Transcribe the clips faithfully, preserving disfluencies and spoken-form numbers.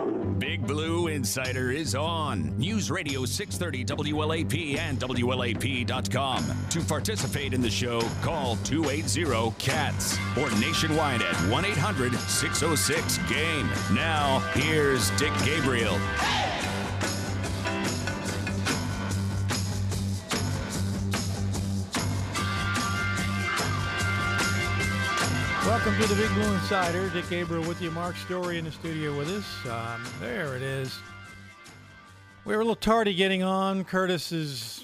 Big Blue Insider is on News Radio six thirty W L A P and W L A P dot com. To participate in the show, call two eight zero C A T S or nationwide at one eight hundred six oh six game. Now, here's Dick Gabriel. Welcome to the Big Blue Insider. Dick Gabriel with you. Mark Story in the studio with us. Um, there it is. We were a little tardy getting on. Curtis is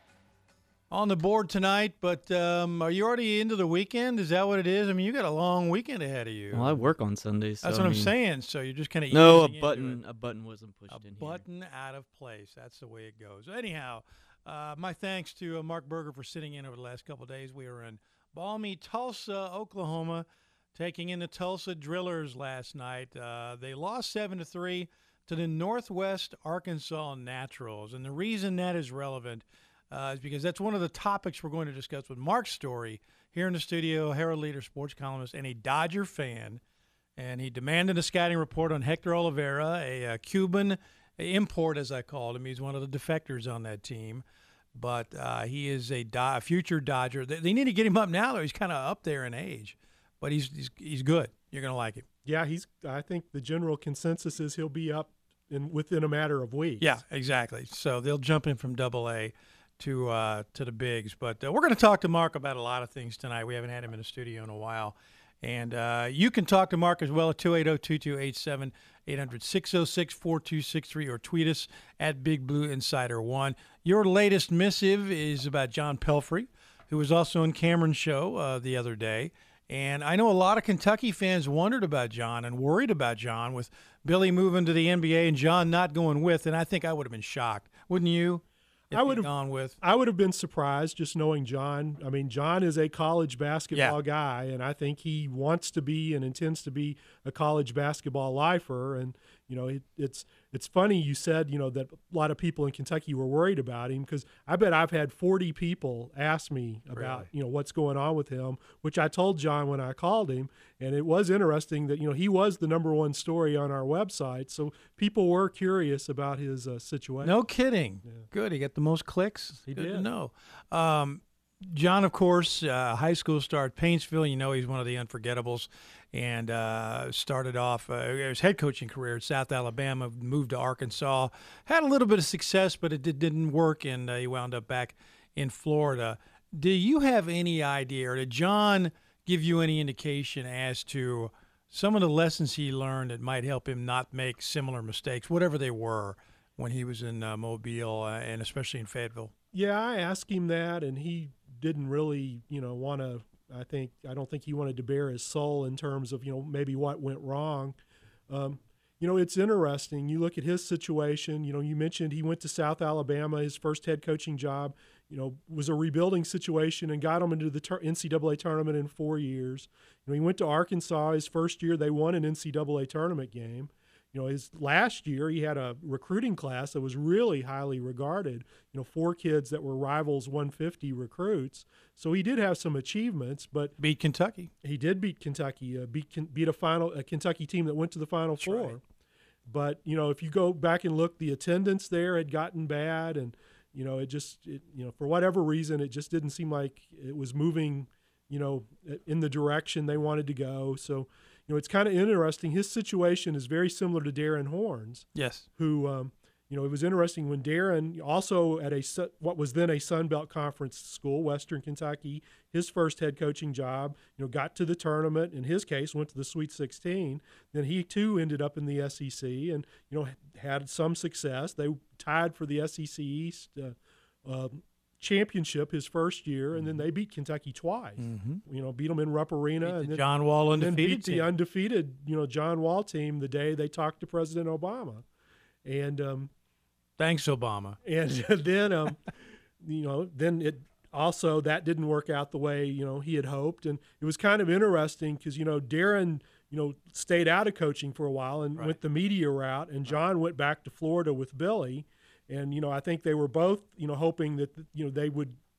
on the board tonight, but um, are you already into the weekend? Is that what it is? I mean, you got a long weekend ahead of you. Well, I work on Sundays. So That's what I I'm mean, saying. So you're just kind of no, a button, a button wasn't pushed a in button here. out of place. That's the way it goes. Anyhow, uh, my thanks to uh, Mark Berger for sitting in over the last couple of days. We were in balmy Tulsa, Oklahoma, taking in the Tulsa Drillers last night. Uh, they lost seven to three to the Northwest Arkansas Naturals, and the reason that is relevant uh, is because that's one of the topics we're going to discuss with Mark Story here in the studio, Herald Leader, sports columnist, and a Dodger fan. And he demanded a scouting report on Hector Oliveira, a, a Cuban import, as I called him. He's one of the defectors on that team. But uh, he is a Do- future Dodger. They, they need to get him up now, though. He's kind of up there in age. But he's, he's he's good. You're going to like him. Yeah, he's. I think the general consensus is he'll be up in within a matter of weeks. Yeah, exactly. So they'll jump in from Double A to uh, to the bigs. But uh, we're going to talk to Mark about a lot of things tonight. We haven't had him in the studio in a while. And uh, you can talk to Mark as well at two eight zero, two two eight seven, eight hundred, six oh six, four two six three, or tweet us at Big Blue Insider one. Your latest missive is about John Pelfrey, who was also in Cameron's show uh, the other day. And I know a lot of Kentucky fans wondered about John and worried about John with Billy moving to the N B A and John not going with. And I think I would have been shocked, wouldn't you? If I would have gone with. I would have been surprised just knowing John. I mean, John is a college basketball yeah. guy, and I think he wants to be and intends to be a college basketball lifer. And you know, it, it's it's funny you said you know that a lot of people in Kentucky were worried about him, because I bet I've had forty people ask me about really? you know what's going on with him, which I told John when I called him, and it was interesting that you know he was the number one story on our website, so people were curious about his uh, situation. No kidding. Yeah. Good. He got the most clicks. He Good did. to know. Um, John, of course, uh, high school star at Paintsville. You know he's one of the unforgettables, and uh, started off uh, his head coaching career at South Alabama, moved to Arkansas, had a little bit of success, but it did, didn't work, and uh, he wound up back in Florida. Do you have any idea, or did John give you any indication as to some of the lessons he learned that might help him not make similar mistakes, whatever they were, when he was in uh, Mobile uh, and especially in Fayetteville? Yeah, I asked him that, and he didn't really, you know, want to. I think I don't think he wanted to bare his soul in terms of, you know, maybe what went wrong. Um, you know, it's interesting. You look at his situation. You know, you mentioned he went to South Alabama. His first head coaching job, you know, was a rebuilding situation and got him into the tur- N C double A tournament in four years. You know, he went to Arkansas. His first year, they won an N C double A tournament game. You know, his last year, he had a recruiting class that was really highly regarded. You know, four kids that were Rivals one fifty recruits. So he did have some achievements, but beat Kentucky. He did beat Kentucky. Uh, beat beat a final a Kentucky team that went to the Final That's Four. right. But you know, if you go back and look, the attendance there had gotten bad, and you know, it just it, you know for whatever reason, it just didn't seem like it was moving, you know, in the direction they wanted to go. So. You know, it's kind of interesting. His situation is very similar to Darren Horns. Yes. Who, um, you know, it was interesting when Darren, also at a what was then a Sun Belt Conference school, Western Kentucky, his first head coaching job, you know, got to the tournament. In his case, went to the Sweet sixteen. Then he too ended up in the S E C, and you know, had some success. They tied for the S E C East. Uh, uh, championship his first year, and then they beat Kentucky twice. Mm-hmm. You know, beat them in Rupp Arena, Beat the and then John Wall and then undefeated beat the team. undefeated, you know, John Wall team the day they talked to President Obama, and um, thanks Obama. And then, um, you know, then it also that didn't work out the way you know he had hoped, and it was kind of interesting because you know Darren, you know, stayed out of coaching for a while and Right. went the media route, and John went back to Florida with Billy. And, you know, I think they were both, you know, hoping that, you know, they would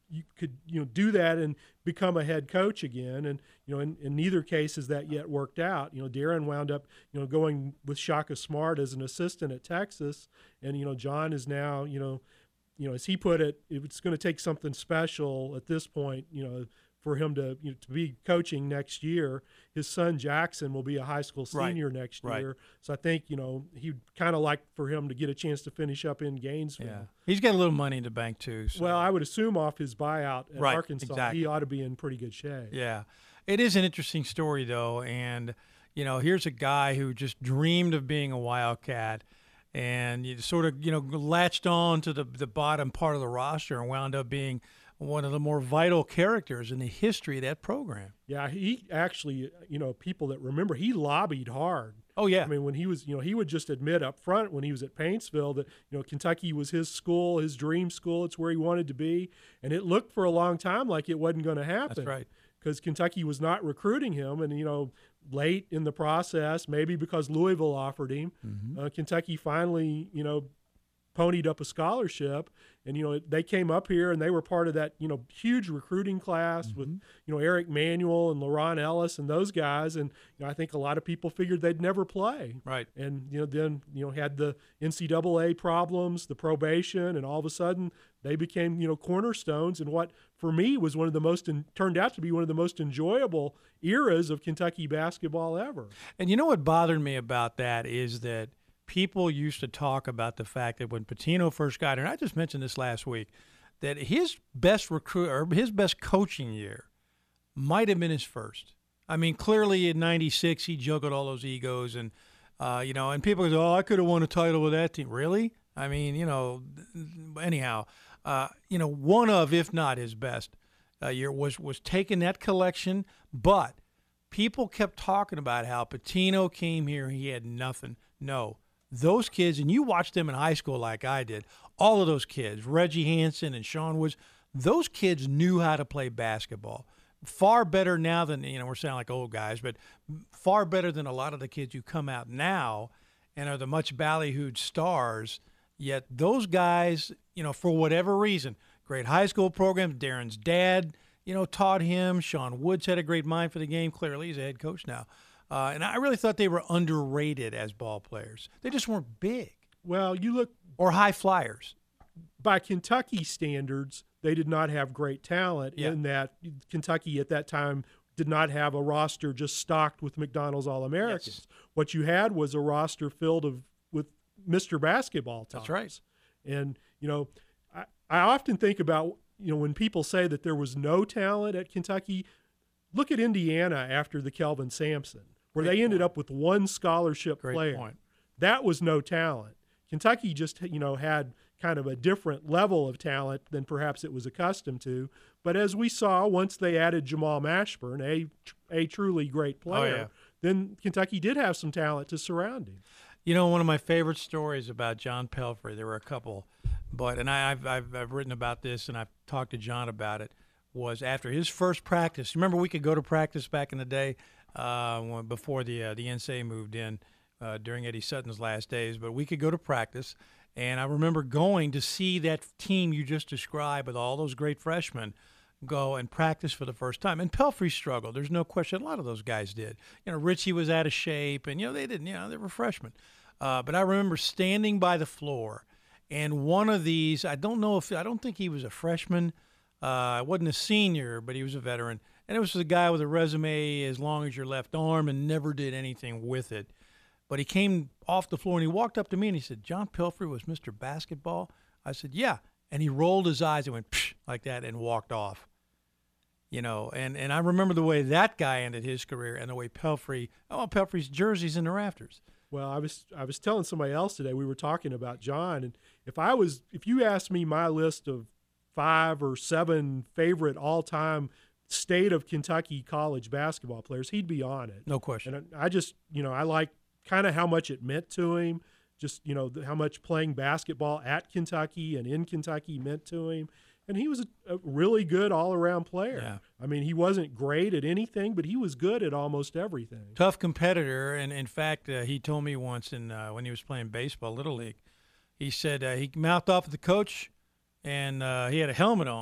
you could you know do that and become a head coach again. And you know, in, in neither case has that yet worked out. You know, Darren wound up you know going with Shaka Smart as an assistant at Texas, and you know John is now you know you know as he put it, it's going to take something special at this point. You know. For him to you know, to be coaching next year. His son Jackson will be a high school senior right. next right. year. So I think you know he'd kind of like for him to get a chance to finish up in Gainesville. Yeah. He's got a little money in the bank too. So. Well, I would assume off his buyout at right. Arkansas, exactly. he ought to be in pretty good shape. Yeah, it is an interesting story though, and you know here's a guy who just dreamed of being a Wildcat. And you sort of, you know, latched on to the the bottom part of the roster and wound up being one of the more vital characters in the history of that program. Yeah, he actually, you know, people that remember, he lobbied hard. Oh, yeah. I mean, when he was, you know, he would just admit up front when he was at Paintsville that, you know, Kentucky was his school, his dream school. It's where he wanted to be. And it looked for a long time like it wasn't going to happen. That's right. Because Kentucky was not recruiting him. And, you know, late in the process, maybe because Louisville offered him, mm-hmm. uh, Kentucky finally, you know, ponied up a scholarship. And, you know, they came up here and they were part of that, you know, huge recruiting class mm-hmm. with, you know, Eric Manuel and LaRon Ellis and those guys. And, you know, I think a lot of people figured they'd never play. Right. And, you know, then, you know, had the N C double A problems, the probation, and all of a sudden they became, you know, cornerstones in what, for me, was one of the most, in, turned out to be one of the most enjoyable eras of Kentucky basketball ever. And you know what bothered me about that is that people used to talk about the fact that when Pitino first got here, and I just mentioned this last week, that his best recruit or his best coaching year might have been his first. I mean, clearly in ninety-six he juggled all those egos, and uh, you know, and people go, "Oh, I could have won a title with that team." Really? I mean, you know, anyhow, uh, you know, one of, if not his best uh, year was was taking that collection, but people kept talking about how Pitino came here, he had nothing. No. Those kids, and you watched them in high school like I did, all of those kids, Reggie Hansen and Sean Woods, those kids knew how to play basketball. Far better now than, you know, we're sounding like old guys, but far better than a lot of the kids who come out now and are the much ballyhooed stars. Yet those guys, you know, for whatever reason, great high school programs, Darren's dad, you know, taught him. Sean Woods had a great mind for the game. Clearly, he's a head coach now. Uh, and I really thought they were underrated as ball players. They just weren't big. Well, you look – or high flyers. By Kentucky standards, they did not have great talent yeah. in that Kentucky at that time did not have a roster just stocked with McDonald's All-Americans. Yes. What you had was a roster filled of with Mister Basketball types. That's right. And, you know, I, I often think about, you know, when people say that there was no talent at Kentucky, look at Indiana after the Kelvin Sampson, where Great they ended point. up with one scholarship Great player. Point. That was no talent. Kentucky just, you know, had kind of a different level of talent than perhaps it was accustomed to. But as we saw, once they added Jamal Mashburn, a a truly great player, oh, yeah. then Kentucky did have some talent to surround him. You know, one of my favorite stories about John Pelphrey, there were a couple, but and I, I've, I've I've written about this and I've talked to John about it, was after his first practice. Remember, we could go to practice back in the day uh, when, before the uh, the N C A A moved in uh, during Eddie Sutton's last days, but we could go to practice. And I remember going to see that team you just described with all those great freshmen go and practice for the first time. And Pelphrey struggled. There's no question. A lot of those guys did. You know, Richie was out of shape, and, you know, they didn't, you know, they were freshmen. Uh, but I remember standing by the floor, and one of these, I don't know if, I don't think he was a freshman. Uh, wasn't a senior, but he was a veteran. And it was a guy with a resume as long as your left arm and never did anything with it. But he came off the floor, and he walked up to me, and he said, "John Pelphrey was Mister Basketball?" I said, "Yeah." And he rolled his eyes and went, psh, like that, and walked off. You know, and, and I remember the way that guy ended his career and the way Pelphrey, oh, Pelphrey's jersey's in the rafters. Well, I was I was telling somebody else today, we were talking about John, and if I was if you asked me my list of five or seven favorite all-time state of Kentucky college basketball players, he'd be on it. No question. And I just, you know, I like kind of how much it meant to him, just, you know, how much playing basketball at Kentucky and in Kentucky meant to him. And he was a, a really good all-around player. Yeah. I mean, he wasn't great at anything, but he was good at almost everything. Tough competitor. And, in fact, uh, he told me once in, uh, when he was playing baseball, Little League, he said uh, he mouthed off at the coach, and uh, he had a helmet on,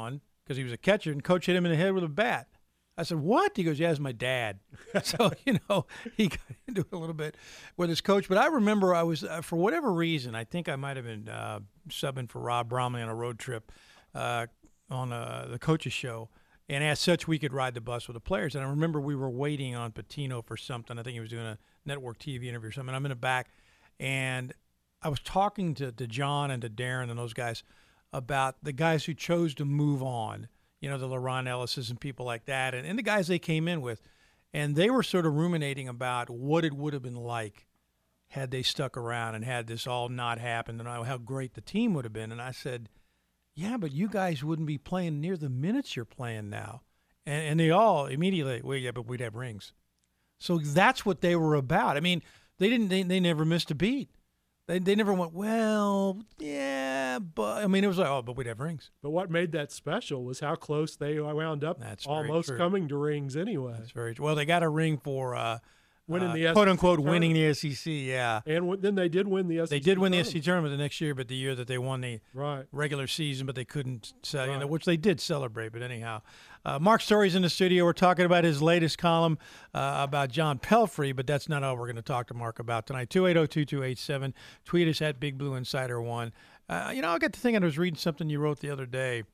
because he was a catcher, and coach hit him in the head with a bat. I said, what? He goes, yeah, it's my dad. So, you know, he got into it a little bit with his coach. But I remember I was, uh, for whatever reason, I think I might have been uh, subbing for Rob Bromley on a road trip uh, on uh, the coach's show. And as such, we could ride the bus with the players. And I remember we were waiting on Patino for something. I think he was doing a network T V interview or something. I'm in the back, and I was talking to, to John and to Darren and those guys about the guys who chose to move on. You know, the LaRon Ellises and people like that, and, and the guys they came in with. And they were sort of ruminating about what it would have been like had they stuck around and had this all not happened, and how great the team would have been. And I said, yeah, but you guys wouldn't be playing near the minutes you're playing now. And, and they all immediately, well, yeah, but we'd have rings. So that's what they were about. I mean, they didn't. They, they never missed a beat. They they never went, well, yeah, but I mean, it was like, oh, but we'd have rings. But what made that special was how close they wound up. That's very almost true. coming to rings anyway. That's very true. Well, they got a ring for uh, winning uh, the quote unquote tournament. winning the S E C. Yeah, and w- then they did win the S E C. they did win the S E C tournament. tournament the next year, but the year that they won the right. regular season, but they couldn't, uh, you know, Right. which they did celebrate. But anyhow, uh, Mark Story's in the studio. We're talking about his latest column uh, about John Pelfrey, but that's not all we're going to talk to Mark about tonight. two eight zero, two two eight seven. Tweet us at Big Blue Insider one. Uh, you know, I got to thinking, I was reading something you wrote the other day,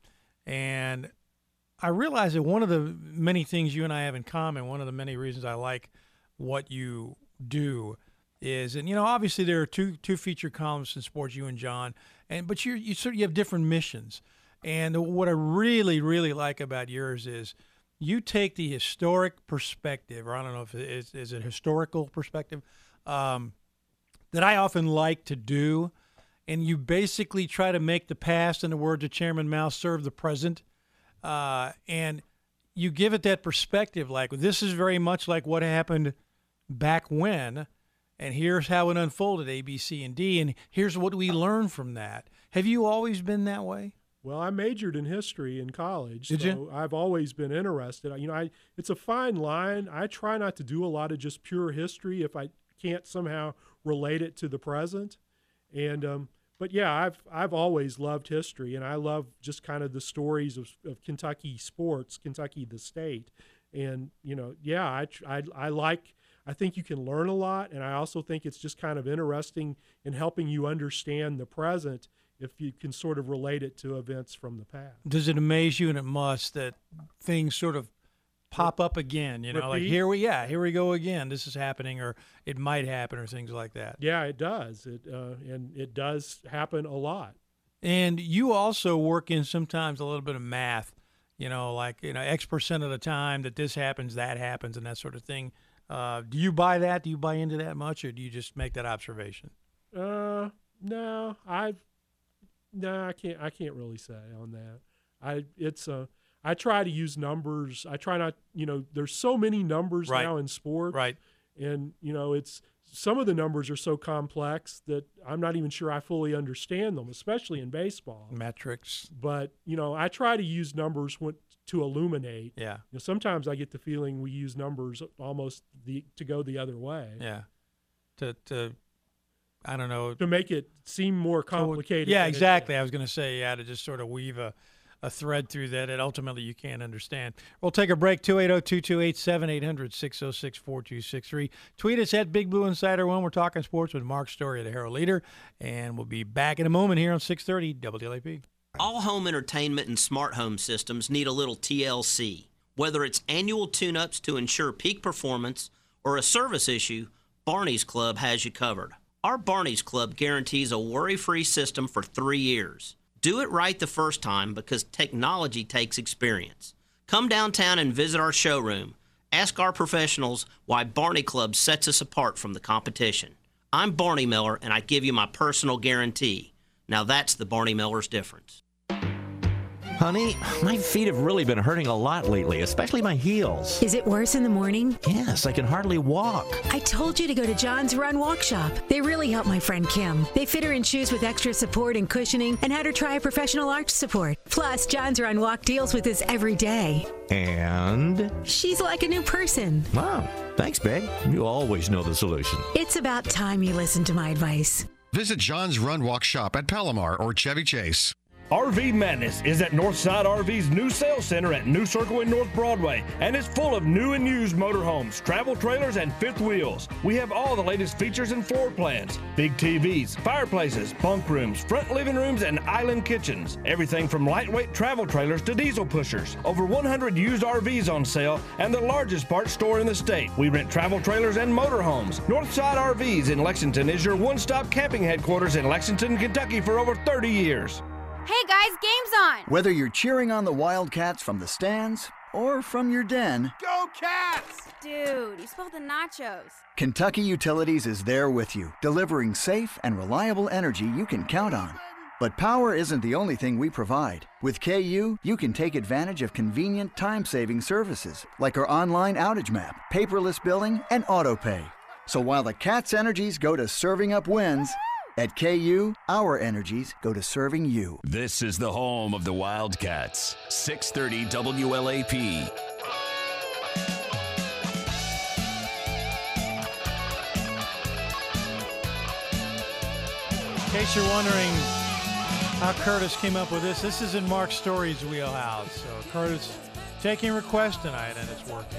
and I realized that one of the many things you and I have in common, one of the many reasons I like what you do is, and you know, obviously there are two two feature columns in sports, you and John, and but you you sort of you have different missions. And what I really really like about yours is you take the historic perspective, or I don't know if it is is it historical perspective, um, that I often like to do, and you basically try to make the past, in the words of Chairman Mao, serve the present, uh, and you give it that perspective. Like, this is very much like what happened back when, and here's how it unfolded, A, B, C, and D, and here's what we learned from that. Have you always been that way? Well, I majored in history in college. Did so you? I've always been interested. You know, I it's a fine line. I try not to do a lot of just pure history if I can't somehow relate it to the present. And um, but yeah, I've I've always loved history, and I love just kind of the stories of, of Kentucky sports, Kentucky the state. And you know, yeah, I I, I like. I think you can learn a lot, and I also think it's just kind of interesting in helping you understand the present if you can sort of relate it to events from the past. Does it amaze you, and it must, that things sort of pop up again, you know, like Repeat? here we, yeah, here we go again, this is happening, or it might happen, or things like that. Yeah, it does. It uh, and it does happen a lot. And you also work in sometimes a little bit of math, you know, like, you know, X percent of the time that this happens, that happens, and that sort of thing. Uh, do you buy that? Do you buy into that much, or do you just make that observation? Uh, no, I, no, I can't. I can't really say on that. I it's uh, I try to use numbers. I try not. You know, there's so many numbers Right. now in sport, Right. and you know, it's some of the numbers are so complex that I'm not even sure I fully understand them, especially in baseball. Metrics. But you know, I try to use numbers when, to illuminate. Yeah. You know, sometimes I get the feeling we use numbers almost the to go the other way. Yeah. To, to I don't know. To make it seem more complicated. Yeah, than it exactly. is. I was going to say, yeah, to just sort of weave a, a thread through that that ultimately you can't understand. We'll take a break. two eight zero, two two eight seven, eight hundred, six oh six, four two six three. Tweet us at Big Blue Insider one. We're talking sports with Mark Story of the Herald Leader, and we'll be back in a moment here on six thirty W L A P. All home entertainment and smart home systems need a little T L C. Whether it's annual tune-ups to ensure peak performance or a service issue, Barney's Club has you covered. Our Barney's Club guarantees a worry-free system for three years. Do it right the first time because technology takes experience. Come downtown and visit our showroom. Ask our professionals why Barney Club sets us apart from the competition. I'm Barney Miller, and I give you my personal guarantee. Now that's the Barney Miller's difference. Honey, my feet have really been hurting a lot lately, especially my heels. Is it worse in the morning? Yes, I can hardly walk. I told you to go to John's Run Walk Shop. They really helped my friend Kim. They fit her in shoes with extra support and cushioning and had her try a professional arch support. Plus, John's Run Walk deals with this every day. And? She's like a new person. Wow, thanks, babe. You always know the solution. It's about time you listen to my advice. Visit John's Run Walk Shop at Palomar or Chevy Chase. R V Madness is at Northside R V's new sales center at New Circle and North Broadway, and is full of new and used motorhomes, travel trailers, and fifth wheels. We have all the latest features and floor plans, big T Vs, fireplaces, bunk rooms, front living rooms, and island kitchens. Everything from lightweight travel trailers to diesel pushers. Over one hundred used R Vs on sale, and the largest parts store in the state. We rent travel trailers and motorhomes. Northside R Vs in Lexington is your one-stop camping headquarters in Lexington, Kentucky for over thirty years. Hey guys, game's on! Whether you're cheering on the Wildcats from the stands or from your den, Go Cats! Dude, you spilled the nachos. Kentucky Utilities is there with you, delivering safe and reliable energy you can count on. But power isn't the only thing we provide. With K U, you can take advantage of convenient time-saving services like our online outage map, paperless billing, and auto pay. So while the Cats' energies go to serving up wins, at K U, our energies go to serving you. This is the home of the Wildcats. six thirty W L A P. In case you're wondering how Curtis came up with this, this is in Mark Story's wheelhouse. So Curtis taking requests tonight, and it's working.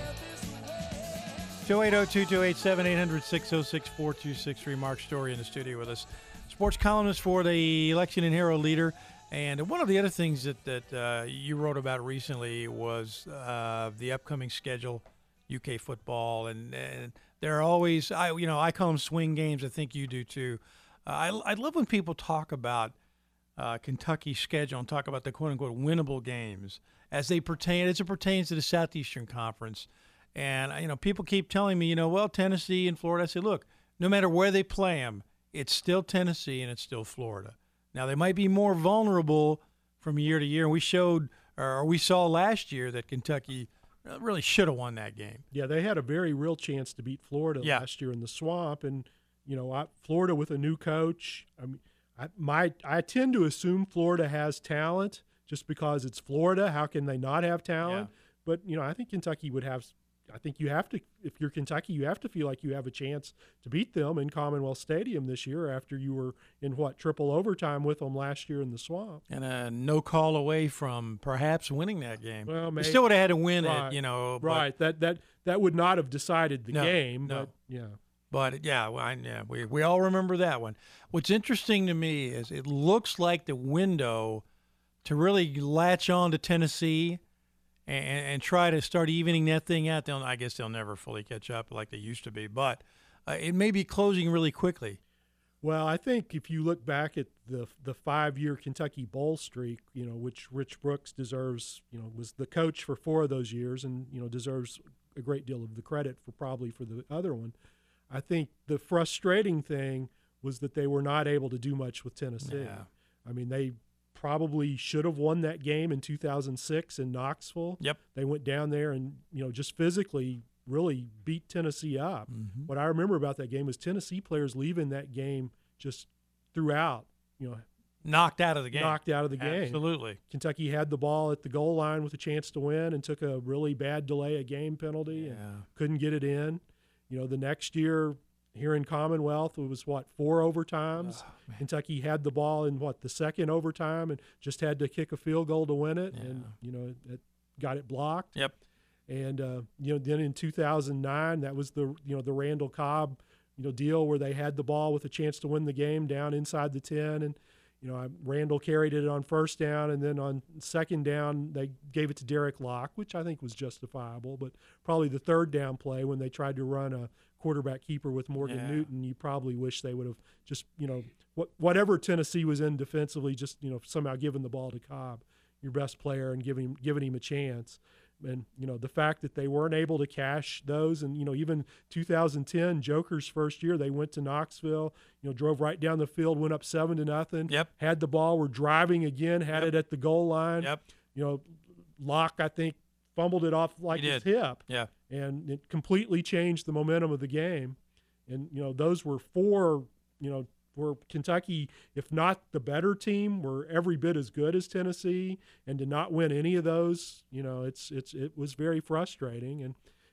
two eight zero, two two eight seven, eight hundred, six zero six, four two six three. Mark Story in the studio with us. Sports columnist for the Lexington Herald-Leader. And one of the other things that, that uh, you wrote about recently was uh, the upcoming schedule, U K football. And, and there are always, I you know, I call them swing games. I think you do too. Uh, I, I love when people talk about uh, Kentucky's schedule and talk about the quote-unquote winnable games as they pertain, as it pertains to the Southeastern Conference. And, you know, people keep telling me, you know, well, Tennessee and Florida. I say, look, no matter where they play them, it's still Tennessee and it's still Florida. Now, they might be more vulnerable from year to year. And we showed, or we saw last year that Kentucky really should have won that game. Yeah, they had a very real chance to beat Florida yeah. last year in the Swamp. And, you know, I, Florida with a new coach, I mean, I, my, I tend to assume Florida has talent just because it's Florida. How can they not have talent? Yeah. But, you know, I think Kentucky would have – I think you have to, if you're Kentucky, you have to feel like you have a chance to beat them in Commonwealth Stadium this year after you were in, what, triple overtime with them last year in the Swamp. And a no call away from perhaps winning that game. Well, maybe. They still would have had to win right. it, you know. Right. That that that would not have decided the no, game. No. But, yeah. But, yeah, well, I, yeah we, we all remember that one. What's interesting to me is it looks like the window to really latch on to Tennessee – And, and try to start evening that thing out. They'll, I guess they'll never fully catch up like they used to be, but uh, it may be closing really quickly. Well, I think if you look back at the the five-year Kentucky bowl streak, you know, which Rich Brooks deserves, you know, was the coach for four of those years and, you know, deserves a great deal of the credit for probably for the other one. I think the frustrating thing was that they were not able to do much with Tennessee. Yeah. I mean, they probably should have won that game in two thousand six in Knoxville. Yep. They went down there and, you know, just physically really beat Tennessee up. Mm-hmm. What I remember about that game was Tennessee players leaving that game just throughout, you know, knocked out of the game. Knocked out of the game. Absolutely. Kentucky had the ball at the goal line with a chance to win and took a really bad delay of game penalty Yeah. and couldn't get it in. You know, the next year here in Commonwealth, it was, what, four overtimes? Oh, Kentucky had the ball in, what, the second overtime and just had to kick a field goal to win it. Yeah. And, you know, it, it got it blocked. Yep. And, uh, you know, then in two thousand nine, that was the, you know, the Randall Cobb, you know, deal where they had the ball with a chance to win the game down inside the ten. And, you know, Randall carried it on first down, and then on second down, they gave it to Derek Locke, which I think was justifiable. But probably the third down play when they tried to run a quarterback keeper with Morgan Yeah. Newton, you probably wish they would have just, you know, what, whatever Tennessee was in defensively, just, you know, somehow given the ball to Cobb, your best player, and giving him, giving him a chance. And, you know, the fact that they weren't able to cash those, and, you know, even two thousand ten, Joker's first year, they went to Knoxville, you know, drove right down the field, went up seven to nothing. Yep. Had the ball, were driving again, had Yep. it at the goal line. Yep. You know, Locke, I think, fumbled it off like He his did. hip. Yeah. And it completely changed the momentum of the game. And, you know, those were four, you know, where Kentucky, if not the better team, were every bit as good as Tennessee, and to not win any of those, you know, it's it's it was very frustrating. And,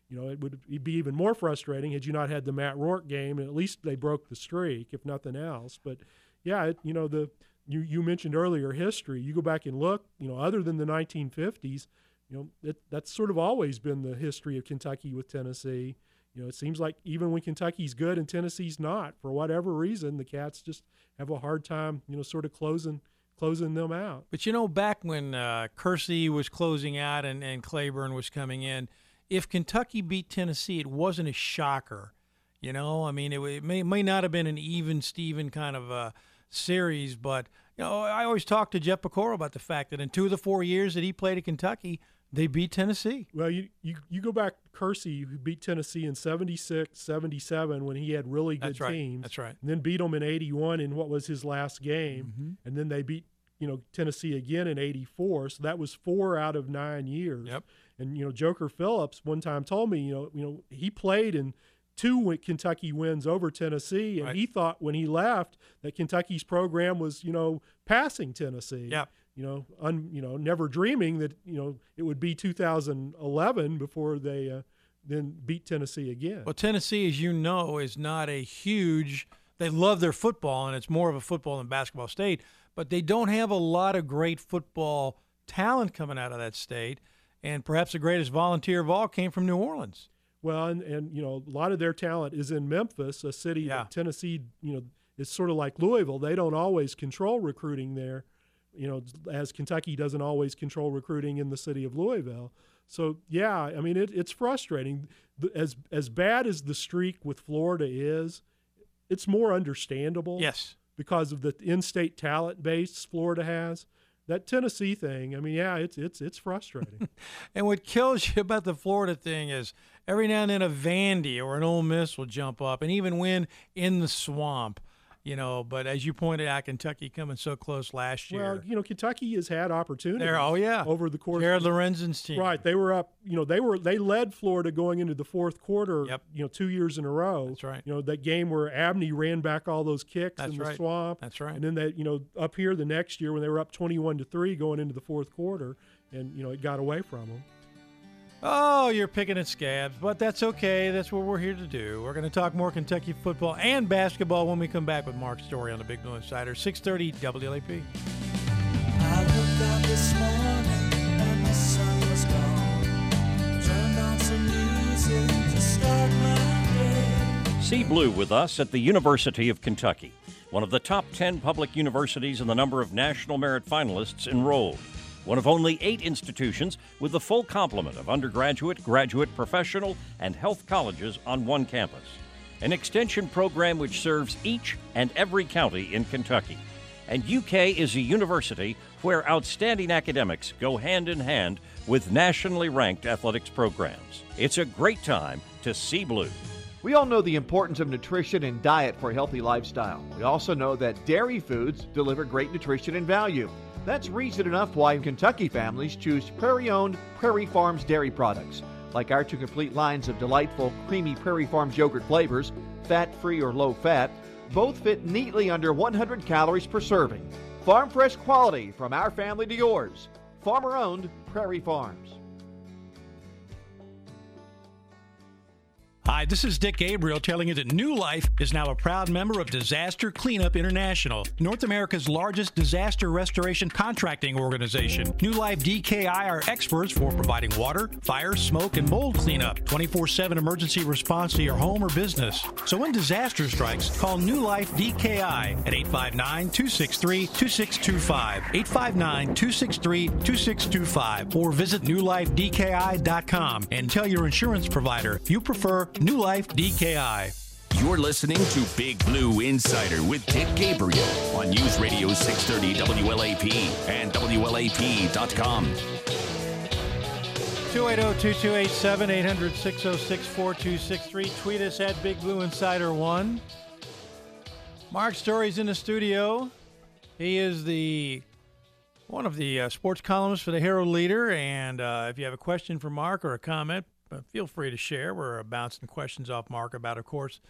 You know, it would be even more frustrating had you not had the Matt Rourke game, and at least they broke the streak, if nothing else. But, yeah, it, you know, the you, you mentioned earlier history. You go back and look, you know, other than the nineteen fifties, you know, it, that's sort of always been the history of Kentucky with Tennessee. You know, it seems like even when Kentucky's good and Tennessee's not, for whatever reason, the Cats just have a hard time, you know, sort of closing closing them out. But, you know, back when uh, Kersey was closing out and, and Claiborne was coming in, if Kentucky beat Tennessee, it wasn't a shocker. You know, I mean, it, it may may not have been an even Steven kind of uh, series, but, you know, I always talk to Jeff Pecora about the fact that in two of the four years that he played at Kentucky, they beat Tennessee. Well, you, you, you go back, Kersey, who beat Tennessee in seventy-six, seventy-seven when he had really good That's right. teams. That's right. And then beat them in eighty-one in what was his last game. Mm-hmm. And then they beat, you know, Tennessee again in eighty-four. So that was four out of nine years. Yep. And, you know, Joker Phillips one time told me, you know, you know, he played in two Kentucky wins over Tennessee, and right. he thought when he left that Kentucky's program was, you know, passing Tennessee. Yeah. You know, un, you know, never dreaming that, you know, it would be two thousand eleven before they uh, then beat Tennessee again. Well, Tennessee, as you know, is not a huge – they love their football, and it's more of a football than basketball state, but they don't have a lot of great football talent coming out of that state, and perhaps the greatest volunteer of all came from New Orleans. Well, and, and you know, a lot of their talent is in Memphis, a city yeah. that Tennessee, you know, is sort of like Louisville. They don't always control recruiting there, you know, as Kentucky doesn't always control recruiting in the city of Louisville. So, yeah, I mean, it, it's frustrating. As as bad as the streak with Florida is, it's more understandable. Yes. Because of the in-state talent base Florida has. That Tennessee thing, I mean, yeah, it's it's it's frustrating. And what kills you about the Florida thing is every now and then a Vandy or an Ole Miss will jump up and even win in the swamp, you know. But as you pointed out, Kentucky coming so close last year. Well, you know, Kentucky has had opportunities. There, oh yeah, over the course. Jared Lorenzen's team, right? They were up. You know, they were they led Florida going into the fourth quarter. Yep. You know, two years in a row. That's right. You know, that game where Abney ran back all those kicks That's in the right. swamp. That's right. And then they, you know, up here the next year when they were up twenty-one to three going into the fourth quarter, and you know, it got away from them. Oh, you're picking at scabs, but that's okay. That's what we're here to do. We're going to talk more Kentucky football and basketball when we come back with Mark Story on the Big Blue Insider, six thirty W L A P. I looked out this morning and the sun was gone. Turned on some music to start my day. See Blue with us at the University of Kentucky, one of the top ten public universities in the number of National Merit finalists enrolled. One of only eight institutions with the full complement of undergraduate, graduate, professional, and health colleges on one campus. An extension program which serves each and every county in Kentucky. And U K is a university where outstanding academics go hand in hand with nationally ranked athletics programs. It's a great time to see Blue. We all know the importance of nutrition and diet for a healthy lifestyle. We also know that dairy foods deliver great nutrition and value. That's reason enough why Kentucky families choose Prairie-owned Prairie Farms dairy products. Like our two complete lines of delightful, creamy Prairie Farms yogurt flavors, fat-free or low-fat, both fit neatly under one hundred calories per serving. Farm fresh quality from our family to yours. Farmer-owned Prairie Farms. Hi, this is Dick Gabriel telling you that New Life is now a proud member of Disaster Cleanup International, North America's largest disaster restoration contracting organization. New Life D K I are experts for providing water, fire, smoke, and mold cleanup, twenty-four seven emergency response to your home or business. So when disaster strikes, call New Life D K I at eight five nine, two six three, two six two five, eight five nine, two six three, two six two five, or visit new life d k i dot com and tell your insurance provider you prefer New Life D K I. You're listening to Big Blue Insider with Dick Gabriel on News Radio six thirty W L A P and W L A P dot com. two eight zero, two two eight seven, eight hundred, six oh six, four two six three. Tweet us at Big Blue Insider one. Mark Story's in the studio. He is the one of the uh, sports columnists for the Herald Leader, and uh, if you have a question for Mark or a comment, Uh, feel free to share. We're uh, bouncing questions off Mark about, of course,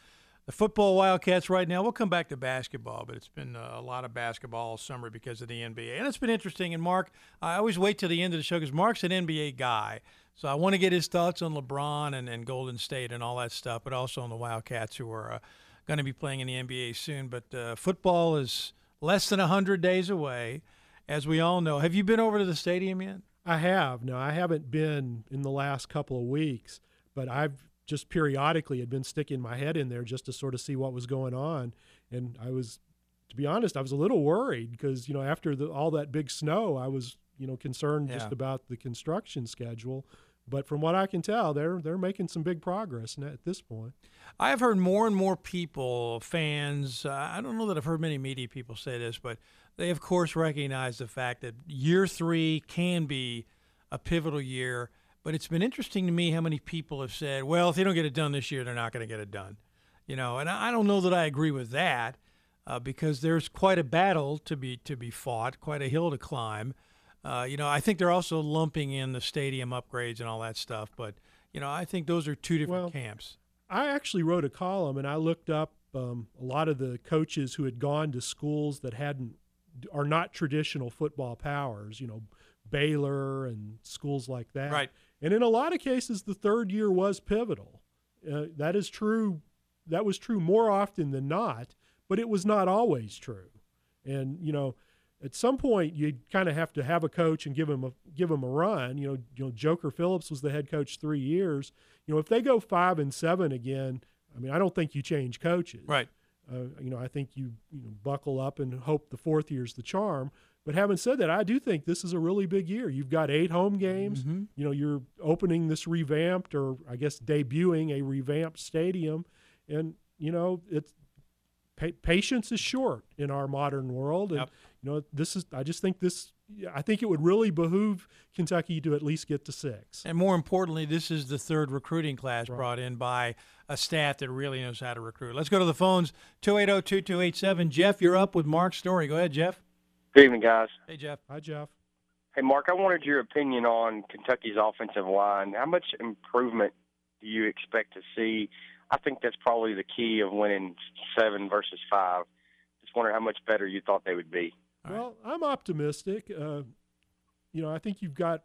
the football Wildcats right now. We'll come back to basketball, but it's been uh, a lot of basketball all summer because of the N B A. And it's been interesting. And, Mark, I always wait till the end of the show because Mark's an N B A guy. So I want to get his thoughts on LeBron and, and Golden State and all that stuff, but also on the Wildcats who are uh, going to be playing in the N B A soon. But uh, football is less than one hundred days away, as we all know. Have you been over to the stadium yet? I have. No, I haven't been in the last couple of weeks, but I've just periodically had been sticking my head in there just to sort of see what was going on. And I was, to be honest, I was a little worried because, you know, after the, all that big snow, I was, you know, concerned Yeah. just about the construction schedule. But from what I can tell, they're they're making some big progress at this point. I have heard more and more people, fans, uh, I don't know that I've heard many media people say this, but they, of course, recognize the fact that year three can be a pivotal year. But it's been interesting to me how many people have said, well, if they don't get it done this year, they're not going to get it done. You know, and I I don't know that I agree with that uh, because there's quite a battle to be to be fought, quite a hill to climb. Uh, you know, I think they're also lumping in the stadium upgrades and all that stuff. But, you know, I think those are two different Well, camps. I actually wrote a column, and I looked up um, a lot of the coaches who had gone to schools that hadn't are not traditional football powers, you know, Baylor and schools like that. Right. And in a lot of cases, the third year was pivotal. Uh, that is true. That was true more often than not, but it was not always true. And, you know, at some point you kind of have to have a coach and give him a give him a run. You know, you know, Joker Phillips was the head coach three years. You know, if they go five and seven again, I mean, I don't think you change coaches. Right. Uh, you know, I think you you know buckle up and hope the fourth year's the charm. But having said that, I do think this is a really big year. You've got eight home games. Mm-hmm. You know, you're opening this revamped, or I guess debuting a revamped stadium, and you know, it's pa- patience is short in our modern world. And Yep. you know, this is. I just think this. I think it would really behoove Kentucky to at least get to six. And more importantly, this is the third recruiting class Right. brought in by a staff that really knows how to recruit. Let's go to the phones, two eight zero, two two eight seven. Jeff, you're up with Mark Story. Go ahead, Jeff. Good evening, guys. Hey, Jeff. Hi, Jeff. Hey, Mark, I wanted your opinion on Kentucky's offensive line. How much improvement do you expect to see? I think that's probably the key of winning seven versus five. Just wonder how much better you thought they would be. Well, I'm optimistic. Uh, you know, I think you've got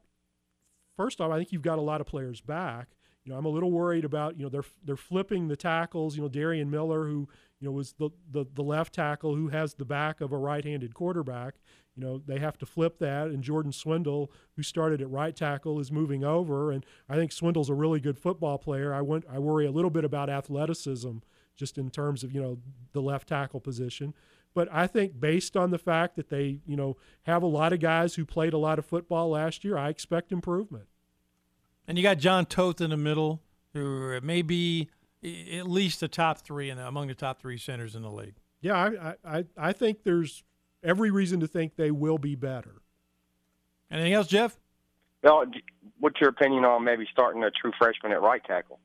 first off, I think you've got a lot of players back. You know, I'm a little worried about, you know, they're they're flipping the tackles. You know, Darian Miller, who, you know, was the, the, the left tackle who has the back of a right-handed quarterback. You know, they have to flip that. And Jordan Swindle, who started at right tackle, is moving over. And I think Swindle's a really good football player. I went, I worry a little bit about athleticism just in terms of, you know, the left tackle position. But I think based on the fact that they, you know, have a lot of guys who played a lot of football last year, I expect improvement. And you got John Toth in the middle, who may be at least the top three in the, among the top three centers in the league. Yeah, I, I, I think there's every reason to think they will be better. Anything else, Jeff? Well, what's your opinion on maybe starting a true freshman at right tackle?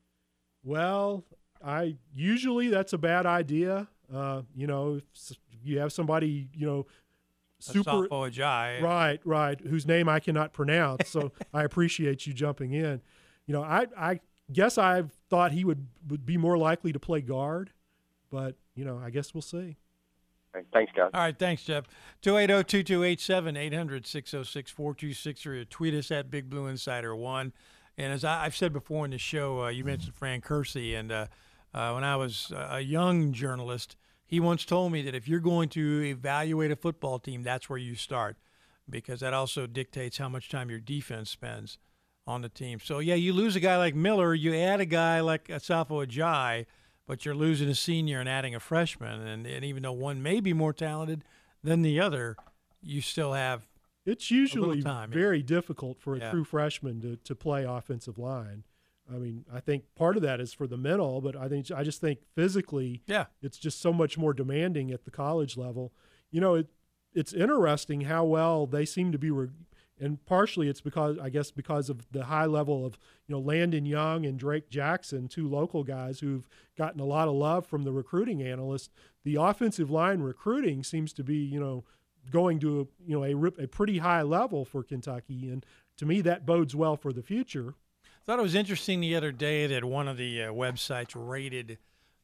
Well, I usually that's a bad idea. Uh, you know, if you have somebody, you know, super Asafo Ajayi. right, right, whose name I cannot pronounce. So I appreciate you jumping in. You know, I, I guess I thought he would, would be more likely to play guard, but you know, I guess we'll see. Thanks, guys. All right, thanks, Jeff. two eight zero, two two eight seven, eight hundred, six oh six, four two six or tweet us at Big Blue Insider one. And as I, I've said before in the show, uh, you mentioned Fran Kersey, and uh, uh, when I was a young journalist, he once told me that if you're going to evaluate a football team, that's where you start, because that also dictates how much time your defense spends on the team. So, yeah, you lose a guy like Miller, you add a guy like Asafo Ajayi, but you're losing a senior and adding a freshman. And, and even though one may be more talented than the other, you still have It's usually time, very yeah. difficult for a yeah. true freshman to, to play offensive line. I mean, I think part of that is for the mental, but I think I just think physically, yeah, it's just so much more demanding at the college level. You know, it it's interesting how well they seem to be, re- and partially it's because I guess because of the high level of you know Landon Young and Drake Jackson, two local guys who've gotten a lot of love from the recruiting analysts. The offensive line recruiting seems to be you know going to a, you know a, a pretty high level for Kentucky, and to me that bodes well for the future. I thought it was interesting the other day that one of the uh, websites rated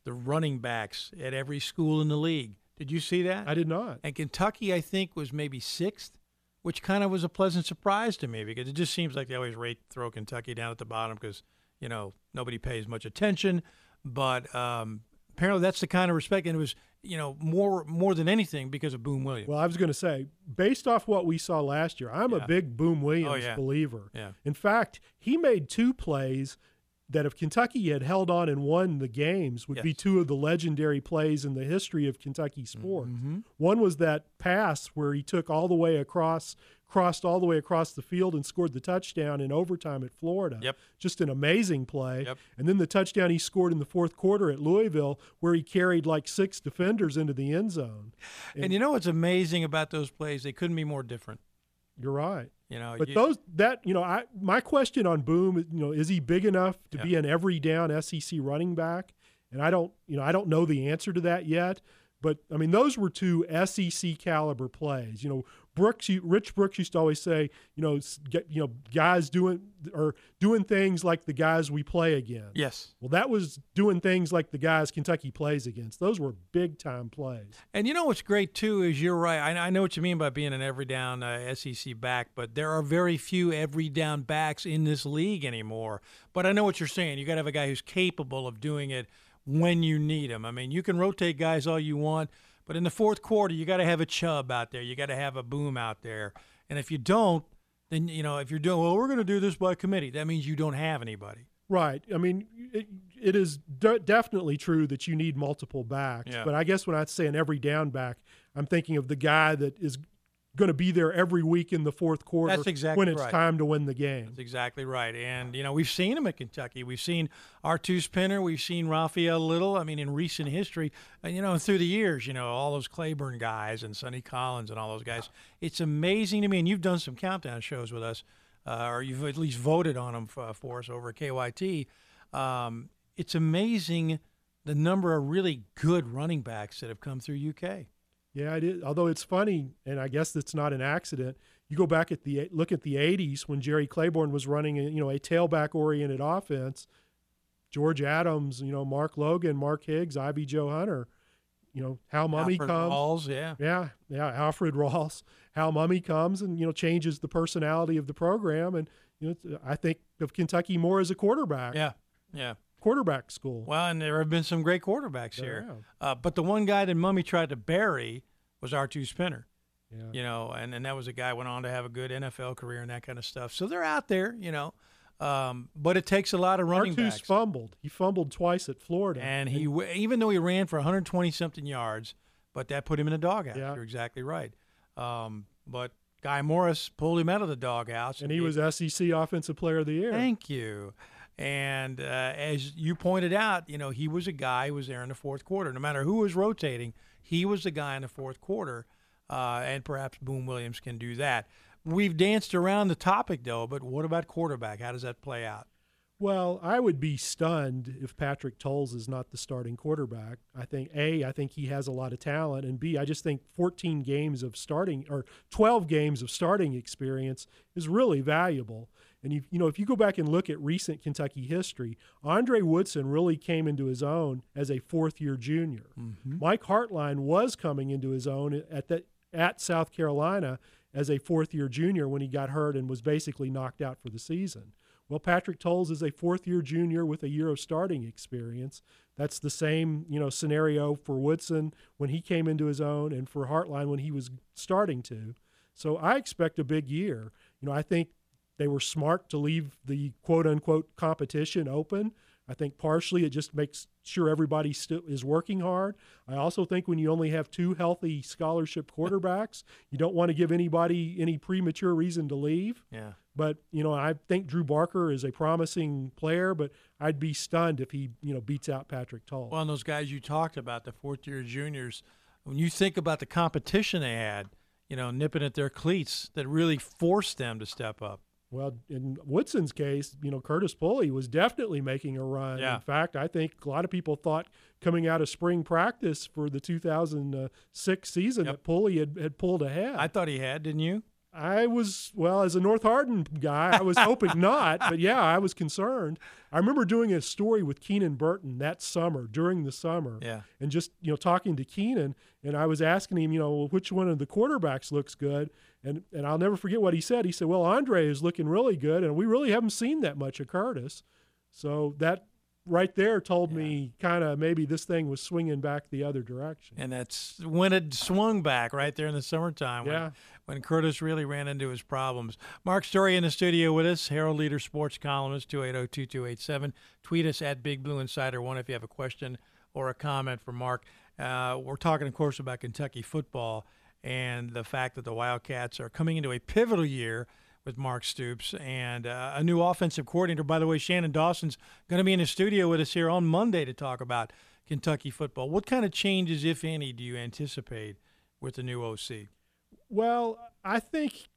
the running backs at every school in the league. Did you see that? I did not. And Kentucky, I think, was maybe sixth, which kind of was a pleasant surprise to me because it just seems like they always rate throw Kentucky down at the bottom because, you know, nobody pays much attention. But um, apparently that's the kind of respect, and it was, you know, more more than anything because of Boom Williams. Well, I was going to say, based off what we saw last year, I'm Yeah. a big Boom Williams Oh, yeah. believer. Yeah. In fact, he made two plays that if Kentucky had held on and won the games would be Yes. two of the legendary plays in the history of Kentucky sports. Mm-hmm. One was that pass where he took all the way across, crossed all the way across the field and scored the touchdown in overtime at Florida. Yep. Just an amazing play. Yep. And then the touchdown he scored in the fourth quarter at Louisville where he carried like six defenders into the end zone. And, you know what's amazing about those plays? They couldn't be more different. You're right. You know, But you- those that you know, I my question on Boom, is, you know, is he big enough to Yeah. be an every down S E C running back? And I don't, you know, I don't know the answer to that yet. But I mean, those were two S E C caliber plays. You know, Brooks, you- Rich Brooks used to always say, you know, s- get, you know, guys doing or doing things like the guys we play against. Yes. Well, that was doing things like the guys Kentucky plays against. Those were big time plays. And you know what's great, too, is you're right. I, I know what you mean by being an every down uh, S E C back, but there are very few every down backs in this league anymore. But I know what you're saying. You got to have a guy who's capable of doing it when you need him. I mean, you can rotate guys all you want, but in the fourth quarter, you got to have a Chubb out there. You got to have a Boom out there. And if you don't, then, you know, if you're doing, well, we're going to do this by committee, that means you don't have anybody. Right. I mean, it, it is de- definitely true that you need multiple backs. Yeah. But I guess when I say an every down back, I'm thinking of the guy that is going to be there every week in the fourth quarter That's exactly when it's right. time to win the game. That's exactly right. And, you know, we've seen him at Kentucky. We've seen Artus Pinner. We've seen Raphael Little. I mean, in recent history, and, you know, through the years, you know, all those Claiborne guys and Sonny Collins and all those guys. It's amazing to me, and you've done some countdown shows with us, uh, or you've at least voted on them for, for us over at K Y T. Um, it's amazing the number of really good running backs that have come through U K. Yeah, it is. Although it's funny, and I guess it's not an accident. You go back at the look at the eighties when Jerry Claiborne was running, a, you know, a tailback-oriented offense. George Adams, you know, Mark Logan, Mark Higgs, Ivy Joe Hunter, you know, Hal Mummy Alfred comes. Rawls, yeah. Yeah, yeah, Alfred Rawls. Hal Mummy comes and, you know, changes the personality of the program. And, you know, it's- I think of Kentucky more as a quarterback. Yeah, yeah. Quarterback school. Well, and there have been some great quarterbacks There here. have. Uh, but the one guy that Mummy tried to bury was Artus Pinner. Yeah. You know, and, and that was a guy who went on to have a good N F L career and that kind of stuff. So they're out there, you know. Um, but it takes a lot of running Artus backs. fumbled. He fumbled twice at Florida. And he, w- even though he ran for one hundred twenty something yards, but that put him in a doghouse. Yeah. You're exactly right. Um, but Guy Morris pulled him out of the doghouse. and he was S E C Offensive Player of the Year. Thank you. And uh, as you pointed out, you know, he was a guy who was there in the fourth quarter. No matter who was rotating, he was the guy in the fourth quarter, uh, and perhaps Boom Williams can do that. We've danced around the topic, though, but what about quarterback? How does that play out? Well, I would be stunned if Patrick Towles is not the starting quarterback. I think, A, I think he has a lot of talent, and B, I just think fourteen games of starting or twelve games of starting experience is really valuable. And, you, you know, if you go back and look at recent Kentucky history, Andre Woodson really came into his own as a fourth-year junior. Mm-hmm. Mike Hartline was coming into his own at the, at South Carolina as a fourth-year junior when he got hurt and was basically knocked out for the season. Well, Patrick Towles is a fourth-year junior with a year of starting experience. That's the same, you know, scenario for Woodson when he came into his own and for Hartline when he was starting to. So I expect a big year. You know, I think they were smart to leave the quote-unquote competition open. I think partially it just makes sure everybody still is working hard. I also think when you only have two healthy scholarship quarterbacks, you don't want to give anybody any premature reason to leave. Yeah. But, you know, I think Drew Barker is a promising player, but I'd be stunned if he, you know, beats out Patrick Towles. Well, and those guys you talked about, the fourth-year juniors, when you think about the competition they had, you know, nipping at their cleats, that really forced them to step up. Well, in Woodson's case, you know, Curtis Pulley was definitely making a run. Yeah. In fact, I think a lot of people thought coming out of spring practice for the two thousand six season Yep. that Pulley had, had pulled ahead. I thought he had, didn't you? I was, well, as a North Hardin guy, I was hoping not, but yeah, I was concerned. I remember doing a story with Keenan Burton that summer, during the summer, yeah. and just, you know, talking to Keenan, and I was asking him, you know, which one of the quarterbacks looks good, and and I'll never forget what he said. He said, well, Andre is looking really good, and we really haven't seen that much of Curtis. So that right there told yeah. me kind of maybe this thing was swinging back the other direction. And that's when it swung back right there in the summertime. Yeah. When, when Curtis really ran into his problems. Mark Story in the studio with us, Herald Leader sports columnist, two eight zero, two two eight seven. Tweet us at Big Blue Insider one if you have a question or a comment for Mark. Uh, we're talking, of course, about Kentucky football and the fact that the Wildcats are coming into a pivotal year with Mark Stoops and uh, a new offensive coordinator. By the way, Shannon Dawson's going to be in the studio with us here on Monday to talk about Kentucky football. What kind of changes, if any, do you anticipate with the new O C? Well, I think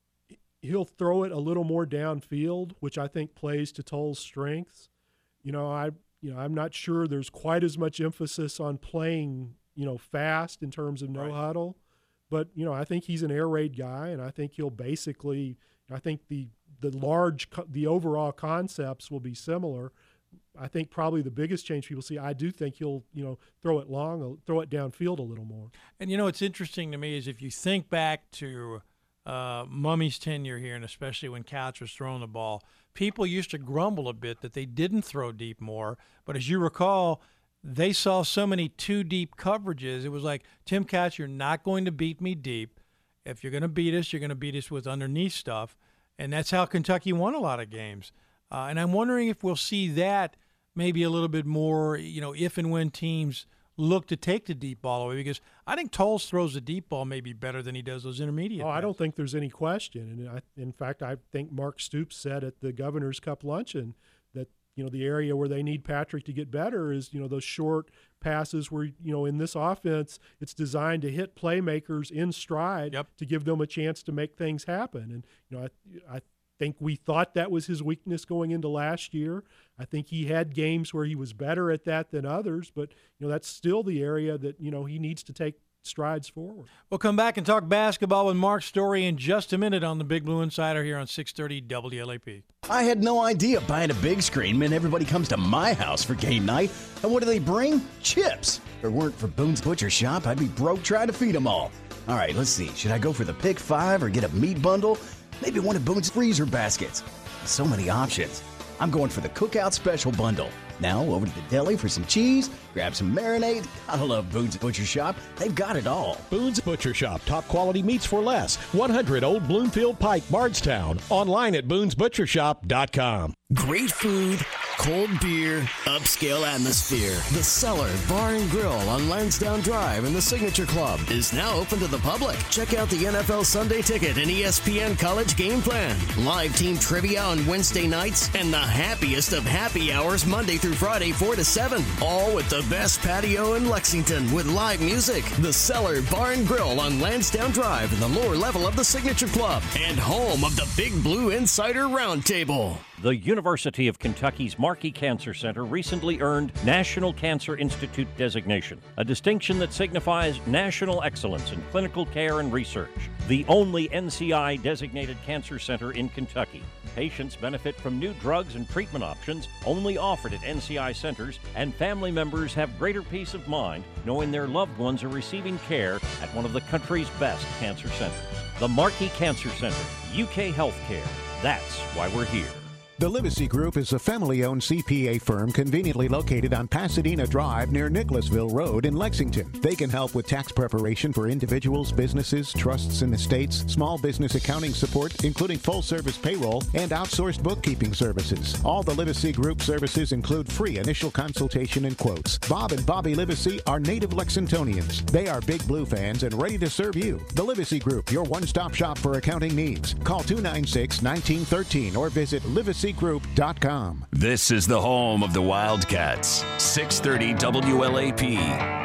he'll throw it a little more downfield, which I think plays to Toll's strengths. You know, I you know I'm not sure there's quite as much emphasis on playing, you know, fast in terms of no right. huddle, but you know I think he's an air raid guy, and I think he'll basically I think the the large the overall concepts will be similar. I think probably the biggest change people see, I do think he'll, you know, throw it long, throw it downfield a little more. And, you know, what's interesting to me is if you think back to uh, Mummy's tenure here, and especially when Couch was throwing the ball, people used to grumble a bit that they didn't throw deep more. But as you recall, they saw so many two-deep coverages. It was like, Tim Couch, you're not going to beat me deep. If you're going to beat us, you're going to beat us with underneath stuff. And that's how Kentucky won a lot of games. Uh, and I'm wondering if we'll see that maybe a little bit more, you know, if and when teams look to take the deep ball away, because I think Tolles throws the deep ball maybe better than he does those intermediate. Oh, balls. I don't think there's any question. And I, in fact, I think Mark Stoops said at the Governor's Cup luncheon that, you know, the area where they need Patrick to get better is, you know, those short passes where, you know, in this offense, it's designed to hit playmakers in stride yep. to give them a chance to make things happen. And, you know, I, I think we thought that was his weakness going into last year. I think he had games where he was better at that than others, but you know that's still the area that you know he needs to take strides forward. We'll come back and talk basketball with Mark Story in just a minute on the Big Blue Insider here on six thirty W L A P. I had no idea buying a big screen meant everybody comes to my house for game night. And what do they bring? Chips. If it weren't for Boone's Butcher Shop, I'd be broke trying to feed them all. All right, let's see. Should I go for the pick five or get a meat bundle? Maybe one of Boone's freezer baskets. So many options. I'm going for the Cookout Special Bundle. Now over to the deli for some cheese, grab some marinade. I love Boone's Butcher Shop. They've got it all. Boone's Butcher Shop. Top quality meats for less. one hundred Old Bloomfield Pike, Bardstown. Online at boons butcher shop dot com. Great food, cold beer, upscale atmosphere. The Cellar Bar and Grill on Lansdowne Drive in the Signature Club is now open to the public. Check out the N F L Sunday Ticket and E S P N College Game Plan. Live team trivia on Wednesday nights and the happiest of happy hours Monday through Friday, four to seven. All with the best patio in Lexington with live music. The Cellar Bar and Grill on Lansdowne Drive in the lower level of the Signature Club and home of the Big Blue Insider Roundtable. The University of Kentucky's Markey Cancer Center recently earned National Cancer Institute designation, a distinction that signifies national excellence in clinical care and research. The only N C I-designated cancer center in Kentucky. Patients benefit from new drugs and treatment options only offered at N C I centers, and family members have greater peace of mind knowing their loved ones are receiving care at one of the country's best cancer centers. The Markey Cancer Center, U K Healthcare. That's why we're here. The Livesey Group is a family-owned C P A firm conveniently located on Pasadena Drive near Nicholasville Road in Lexington. They can help with tax preparation for individuals, businesses, trusts and estates, small business accounting support, including full-service payroll and outsourced bookkeeping services. All the Livesey Group services include free initial consultation and quotes. Bob and Bobby Livesey are native Lexingtonians. They are Big Blue fans and ready to serve you. The Livesey Group, your one-stop shop for accounting needs. Call two nine six, one nine one three or visit livesey group dot com. This is the home of the Wildcats. six thirty W L A P.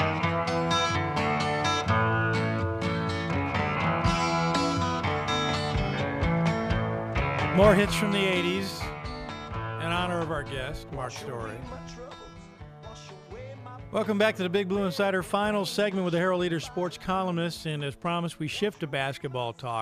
More hits from the eighties in honor of our guest, Mark Story. Welcome back to the Big Blue Insider final segment with the Herald Leader sports columnist. And as promised, we shift to basketball talk.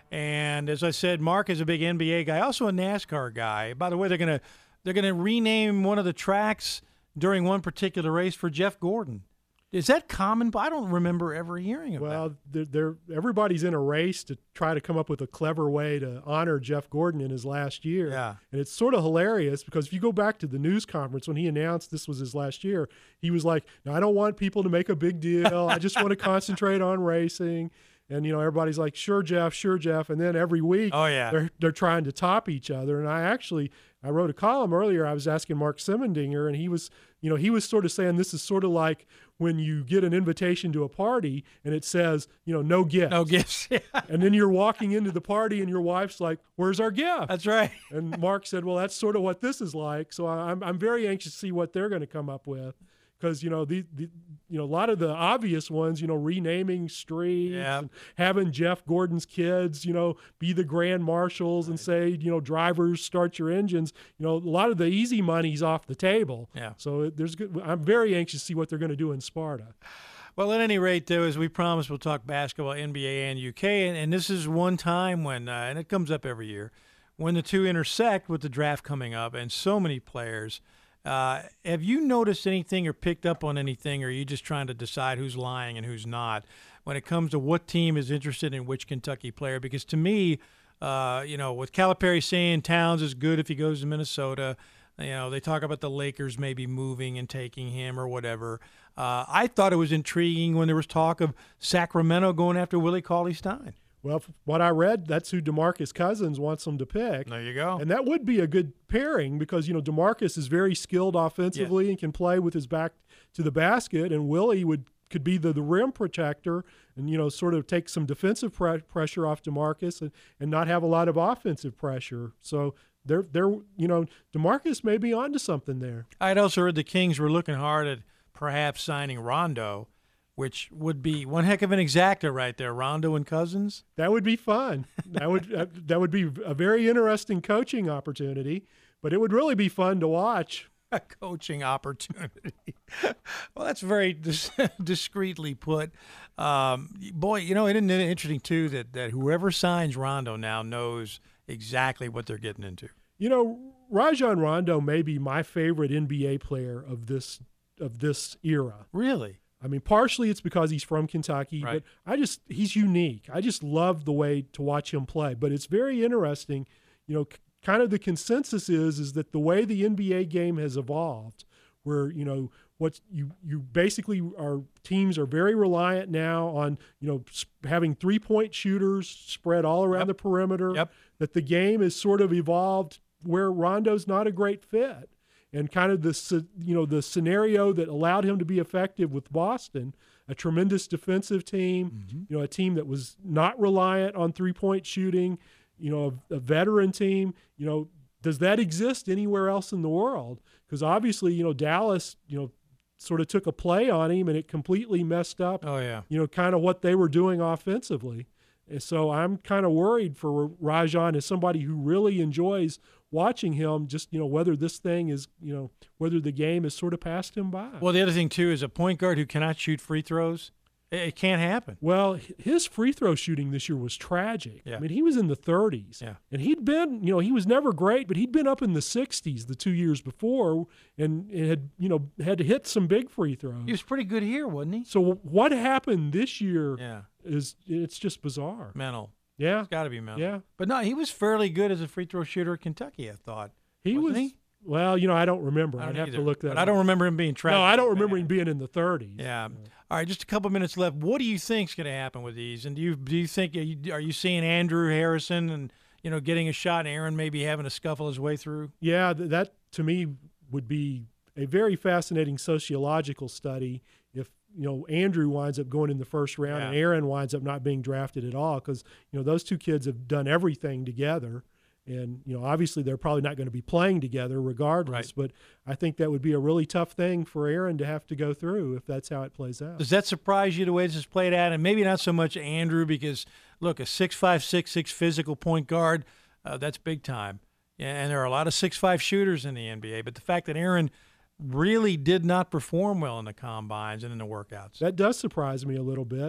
And as I said, Mark is a big N B A guy, also a NASCAR guy. By the way, they're gonna they're gonna rename one of the tracks during one particular race for Jeff Gordon. Is that common? I don't remember ever hearing of well, that. Well, they're, they're, everybody's in a race to try to come up with a clever way to honor Jeff Gordon in his last year. Yeah. And it's sort of hilarious because if you go back to the news conference when he announced this was his last year, he was like, no, I don't want people to make a big deal. I just want to concentrate on racing. And, you know, everybody's like, sure, Jeff, sure, Jeff. And then every week oh, yeah. they're, they're trying to top each other. And I actually – I wrote a column earlier. I was asking Mark Simmendinger, and he was, you know, he was sort of saying this is sort of like when you get an invitation to a party and it says, you know, no gifts. No gifts. Yeah. And then you're walking into the party and your wife's like, where's our gift? That's right. And Mark said, well, that's sort of what this is like. So I'm I'm very anxious to see what they're going to come up with. Because, you know, the, the you know a lot of the obvious ones, you know, renaming streets, yeah. and having Jeff Gordon's kids, you know, be the grand marshals and say, you know, drivers, start your engines. You know, a lot of the easy money's off the table. Yeah. So there's good. I'm very anxious to see what they're going to do in Sparta. Well, at any rate, though, as we promised, we'll talk basketball, N B A and U K. And, and this is one time when, uh, and it comes up every year, when the two intersect with the draft coming up and so many players. Uh, have you noticed anything or picked up on anything, or are you just trying to decide who's lying and who's not when it comes to what team is interested in which Kentucky player? Because to me, uh, you know, with Calipari saying Towns is good if he goes to Minnesota, you know, they talk about the Lakers maybe moving and taking him or whatever. Uh, I thought it was intriguing when there was talk of Sacramento going after Willie Cauley-Stein. Well, what I read, that's who DeMarcus Cousins wants them to pick. There you go. And that would be a good pairing because, you know, DeMarcus is very skilled offensively yes. and can play with his back to the basket, and Willie would could be the, the rim protector and, you know, sort of take some defensive pre- pressure off DeMarcus and, and not have a lot of offensive pressure. So they're, they're you know, DeMarcus may be onto something there. I'd also heard the Kings were looking hard at perhaps signing Rondo, which would be one heck of an exacta right there, Rondo and Cousins. That would be fun. That would uh, that would be a very interesting coaching opportunity, but it would really be fun to watch. A coaching opportunity. Well, that's very dis- discreetly put. Um, boy, you know, isn't it interesting, too, that, that whoever signs Rondo now knows exactly what they're getting into. You know, Rajon Rondo may be my favorite N B A player of this of this era. Really? I mean, partially it's because he's from Kentucky, right. but I just he's unique. I just love the way to watch him play. But it's very interesting, you know, c- kind of the consensus is is that the way the N B A game has evolved, where, you know, what you you basically are teams are very reliant now on, you know, sp- having three-point shooters spread all around yep. the perimeter, yep. that the game has sort of evolved where Rondo's not a great fit. And kind of the, you know, the scenario that allowed him to be effective with Boston, a tremendous defensive team, mm-hmm. you know, a team that was not reliant on three-point shooting, you know, a, a veteran team. You know, does that exist anywhere else in the world? Because obviously, you know, Dallas, you know, sort of took a play on him and it completely messed up, oh, yeah. you know, kind of what they were doing offensively. And so I'm kind of worried for Rajon as somebody who really enjoys watching him, just, you know, whether this thing is, you know, whether the game has sort of passed him by. Well, the other thing, too, is a point guard who cannot shoot free throws. It can't happen. Well, his free throw shooting this year was tragic. Yeah. I mean, he was in the thirties. Yeah. And he'd been, you know, he was never great, but he'd been up in the sixties the two years before and had, you know, had to hit some big free throws. He was pretty good here, wasn't he? So what happened this year yeah. is, it's just bizarre. Mental. Yeah. It's got to be mental. Yeah. But no, he was fairly good as a free throw shooter at Kentucky, I thought. He Wasn't was. He? Well, you know, I don't remember. I don't I'd have either, to look that but up. I don't remember him being tragic. No, I don't remember him being in the thirties. Yeah. All right, just a couple minutes left. What do you think's going to happen with these? And do you do you think are you, are you seeing Andrew Harrison and, you know, getting a shot, and Aaron maybe having to scuffle his way through? Yeah, th- that to me would be a very fascinating sociological study if, you know, Andrew winds up going in the first round Yeah. and Aaron winds up not being drafted at all, because, you know, those two kids have done everything together. And, you know, obviously they're probably not going to be playing together regardless, Right. but I think that would be a really tough thing for Aaron to have to go through if that's how it plays out. Does that surprise you the way this is played out? And maybe not so much Andrew, because, look, a six five, six six physical point guard, uh, that's big time. And there are a lot of six five shooters in the N B A. But the fact that Aaron really did not perform well in the combines and in the workouts. That does surprise me a little bit.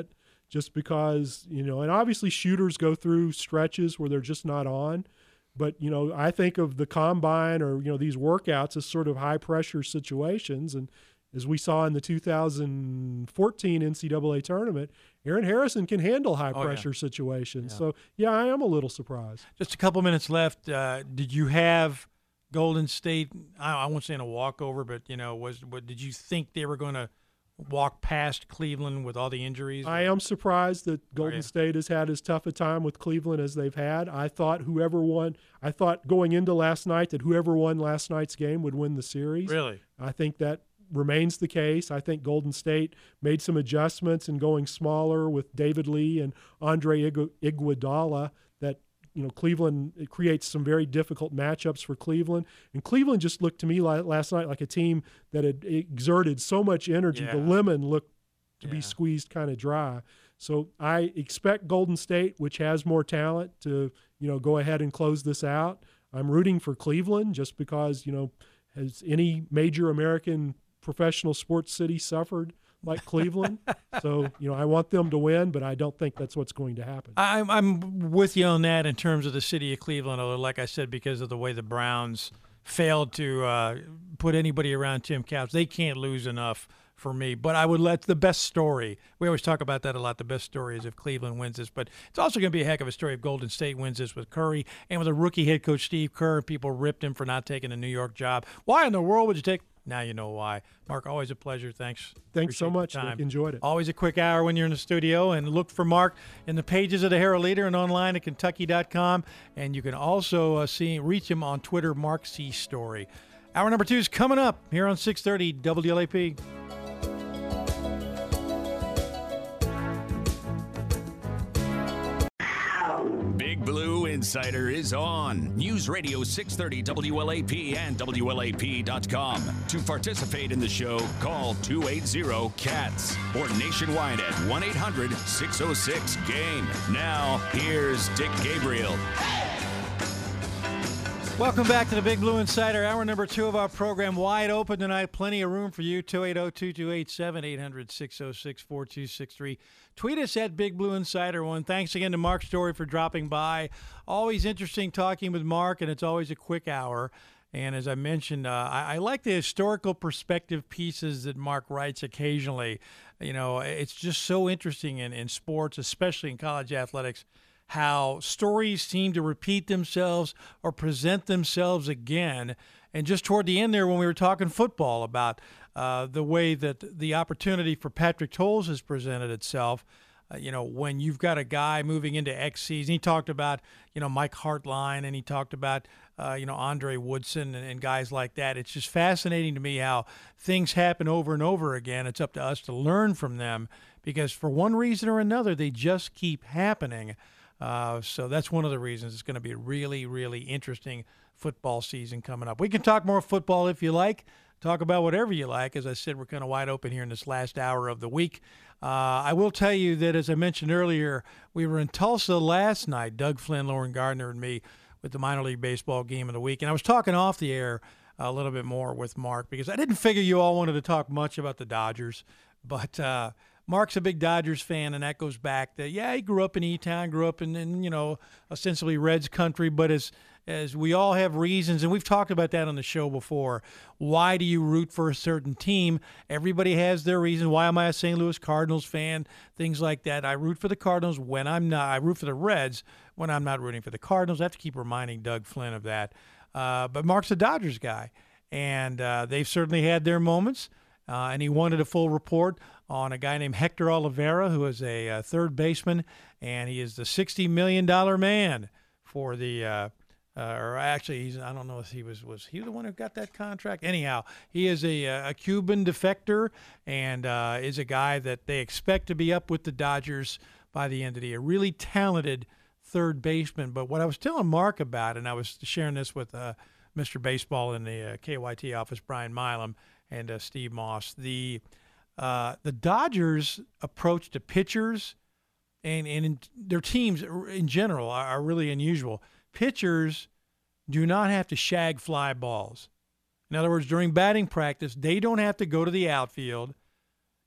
just because, you know, and obviously shooters go through stretches where they're just not on. But, you know, I think of the combine or, you know, these workouts as sort of high pressure situations. And as we saw in the two thousand fourteen N C double A tournament, Aaron Harrison can handle high pressure oh, yeah. situations. Yeah. So, yeah, I am a little surprised. Just a couple minutes left. Uh, did you have Golden State, I, I won't say in a walkover, but, you know, was what, did you think they were going to walk past Cleveland with all the injuries? I am surprised that Golden oh, yeah. State has had as tough a time with Cleveland as they've had. I thought whoever won, I thought going into last night that whoever won last night's game would win the series. Really? I think that remains the case. I think Golden State made some adjustments in going smaller with David Lee and Andre Igu- Iguodala that, you know, Cleveland, it creates some very difficult matchups for Cleveland. And Cleveland just looked to me like, last night like a team that had exerted so much energy. Yeah. The lemon looked to yeah. be squeezed kind of dry. So I expect Golden State, which has more talent, to, you know, go ahead and close this out. I'm rooting for Cleveland just because, you know, has any major American professional sports city suffered like Cleveland? So, you know, I want them to win, but I don't think that's what's going to happen. I'm, I'm with you on that in terms of the city of Cleveland, although, like I said, because of the way the Browns failed to uh, put anybody around Tim Couch, they can't lose enough for me. But I would let the best story, we always talk about that a lot, the best story is if Cleveland wins this, but it's also going to be a heck of a story if Golden State wins this with Curry and with a rookie head coach, Steve Kerr, and people ripped him for not taking a New York job. Why in the world would you take? Now you know why. Mark, always a pleasure. Thanks. Thanks so much. Nick. Enjoyed it. Always a quick hour when you're in the studio. And look for Mark in the pages of the Herald Leader and online at Kentucky dot com. And you can also uh, see reach him on Twitter, Mark C. Story. Hour number two is coming up here on six thirty W L A P. Big Blue Insider is on. News Radio six thirty W L A P and W L A P dot com. To participate in the show, call two eight zero C A T S or nationwide at one eight hundred six oh six game. Now, here's Dick Gabriel. Welcome back to the Big Blue Insider, hour number two of our program. Wide open tonight. Plenty of room for you. two eight zero, two two eight seven, eight hundred, six oh six, four two six three. Tweet us at Big Blue Insider one. Thanks again to Mark Story for dropping by. Always interesting talking with Mark, and it's always a quick hour. And as I mentioned, uh, I, I like the historical perspective pieces that Mark writes occasionally. You know, it's just so interesting in, in sports, especially in college athletics, how stories seem to repeat themselves or present themselves again. And just toward the end there when we were talking football about uh, the way that the opportunity for Patrick Towles has presented itself, uh, you know, when you've got a guy moving into X season. He talked about, you know, Mike Hartline, and he talked about, uh, you know, Andre Woodson and, and guys like that. It's just fascinating to me how things happen over and over again. It's up to us to learn from them because for one reason or another, they just keep happening. Uh, so that's one of the reasons it's going to be a really, really interesting football season coming up. We can talk more football if you like. Talk about whatever you like. As I said, we're kind of wide open here in this last hour of the week. Uh, I will tell you that, as I mentioned earlier, we were in Tulsa last night, Doug Flynn, Lauren Gardner, and me, with the minor league baseball game of the week. And I was talking off the air a little bit more with Mark because I didn't figure you all wanted to talk much about the Dodgers. But uh, Mark's a big Dodgers fan, and that goes back to, yeah, he grew up in E-Town, grew up in, in you know, ostensibly Reds country, but as as we all have reasons, and we've talked about that on the show before, why do you root for a certain team? Everybody has their reason. Why am I a Saint Louis Cardinals fan? Things like that. I root for the Cardinals when I'm not. I root for the Reds when I'm not rooting for the Cardinals. I have to keep reminding Doug Flynn of that. Uh, but Mark's a Dodgers guy, and uh, they've certainly had their moments, uh, and he wanted a full report on a guy named Hector Olivera, who is a uh, third baseman, and he is the sixty million dollars man for the uh, – Uh, or actually, he's, I don't know if he was, was he the one who got that contract? Anyhow, he is a, a Cuban defector and uh, is a guy that they expect to be up with the Dodgers by the end of the year. Really talented third baseman. But what I was telling Mark about, and I was sharing this with uh, Mister Baseball in the uh, K Y T office, Brian Milam, and uh, Steve Moss, the uh, the Dodgers' approach to pitchers and, and in, their teams in general are, are really unusual. Pitchers do not have to shag fly balls. In other words, during batting practice, they don't have to go to the outfield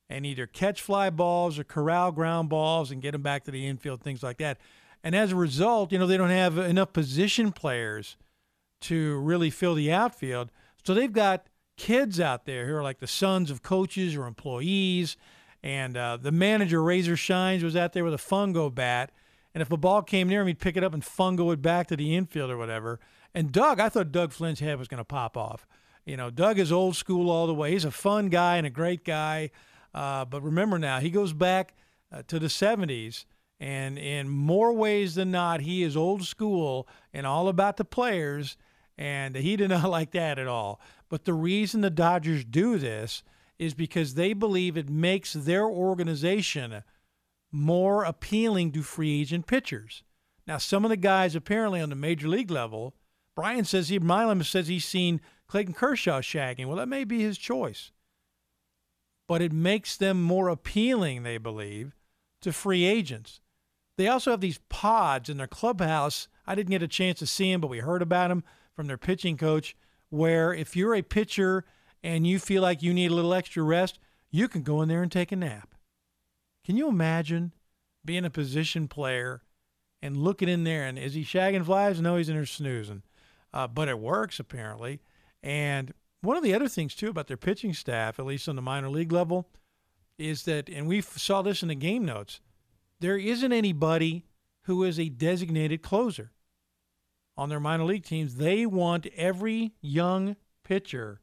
and either catch fly balls or corral ground balls and get them back to the infield, things like that. And as a result, you know, they don't have enough position players to really fill the outfield. So they've got kids out there who are like the sons of coaches or employees. And uh, the manager, Razor Shines, was out there with a fungo bat. And if a ball came near him, he'd pick it up and fungo it back to the infield or whatever. And Doug, I thought Doug Flynn's head was going to pop off. You know, Doug is old school all the way. He's a fun guy and a great guy. Uh, but remember now, he goes back uh, to the seventies. And in more ways than not, he is old school and all about the players. And he did not like that at all. But the reason the Dodgers do this is because they believe it makes their organization more appealing to free agent pitchers. Now, some of the guys apparently on the major league level, Brian says he, Milam says he's seen Clayton Kershaw shagging. Well, that may be his choice. But it makes them more appealing, they believe, to free agents. They also have these pods in their clubhouse. I didn't get a chance to see them, but we heard about them from their pitching coach, where if you're a pitcher and you feel like you need a little extra rest, you can go in there and take a nap. Can you imagine being a position player and looking in there, and is he shagging flies? No, he's in there snoozing. Uh, but it works, apparently. And one of the other things, too, about their pitching staff, at least on the minor league level, is that, and we saw this in the game notes, there isn't anybody who is a designated closer on their minor league teams. They want every young pitcher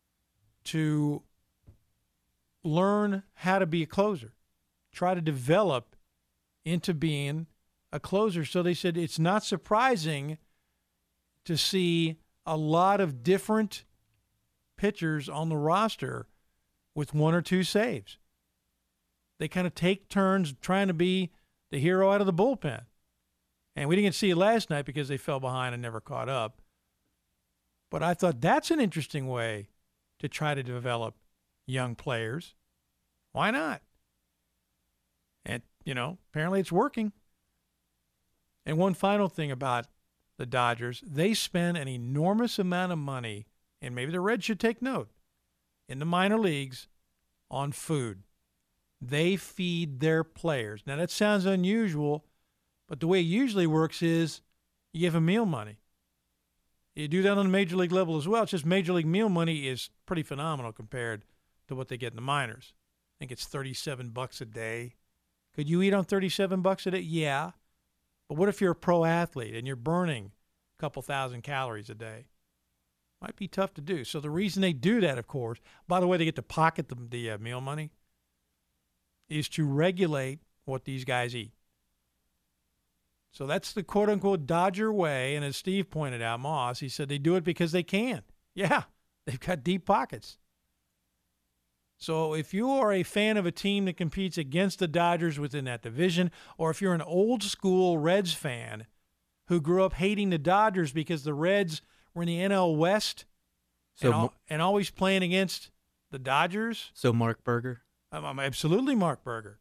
to learn how to be a closer, try to develop into being a closer. So they said it's not surprising to see a lot of different pitchers on the roster with one or two saves. They kind of take turns trying to be the hero out of the bullpen. And we didn't see it last night because they fell behind and never caught up. But I thought that's an interesting way to try to develop young players. Why not? And, you know, apparently it's working. And one final thing about the Dodgers, they spend an enormous amount of money, and maybe the Reds should take note, in the minor leagues on food. They feed their players. Now, that sounds unusual, but the way it usually works is you give them meal money. You do that on the major league level as well. It's just major league meal money is pretty phenomenal compared to what they get in the minors. I think it's thirty-seven bucks a day. Could you eat on thirty-seven bucks a day? Yeah. But what if you're a pro athlete and you're burning a couple thousand calories a day? Might be tough to do. So the reason they do that, of course, by the way, they get to pocket the, the uh, meal money, is to regulate what these guys eat. So that's the quote-unquote Dodger way. And as Steve pointed out, Moss, he said they do it because they can. Yeah, they've got deep pockets. So if you are a fan of a team that competes against the Dodgers within that division, or if you're an old-school Reds fan who grew up hating the Dodgers because the Reds were in the N L West so and, al- and always playing against the Dodgers. So Mark Berger? I'm, I'm absolutely Mark Berger.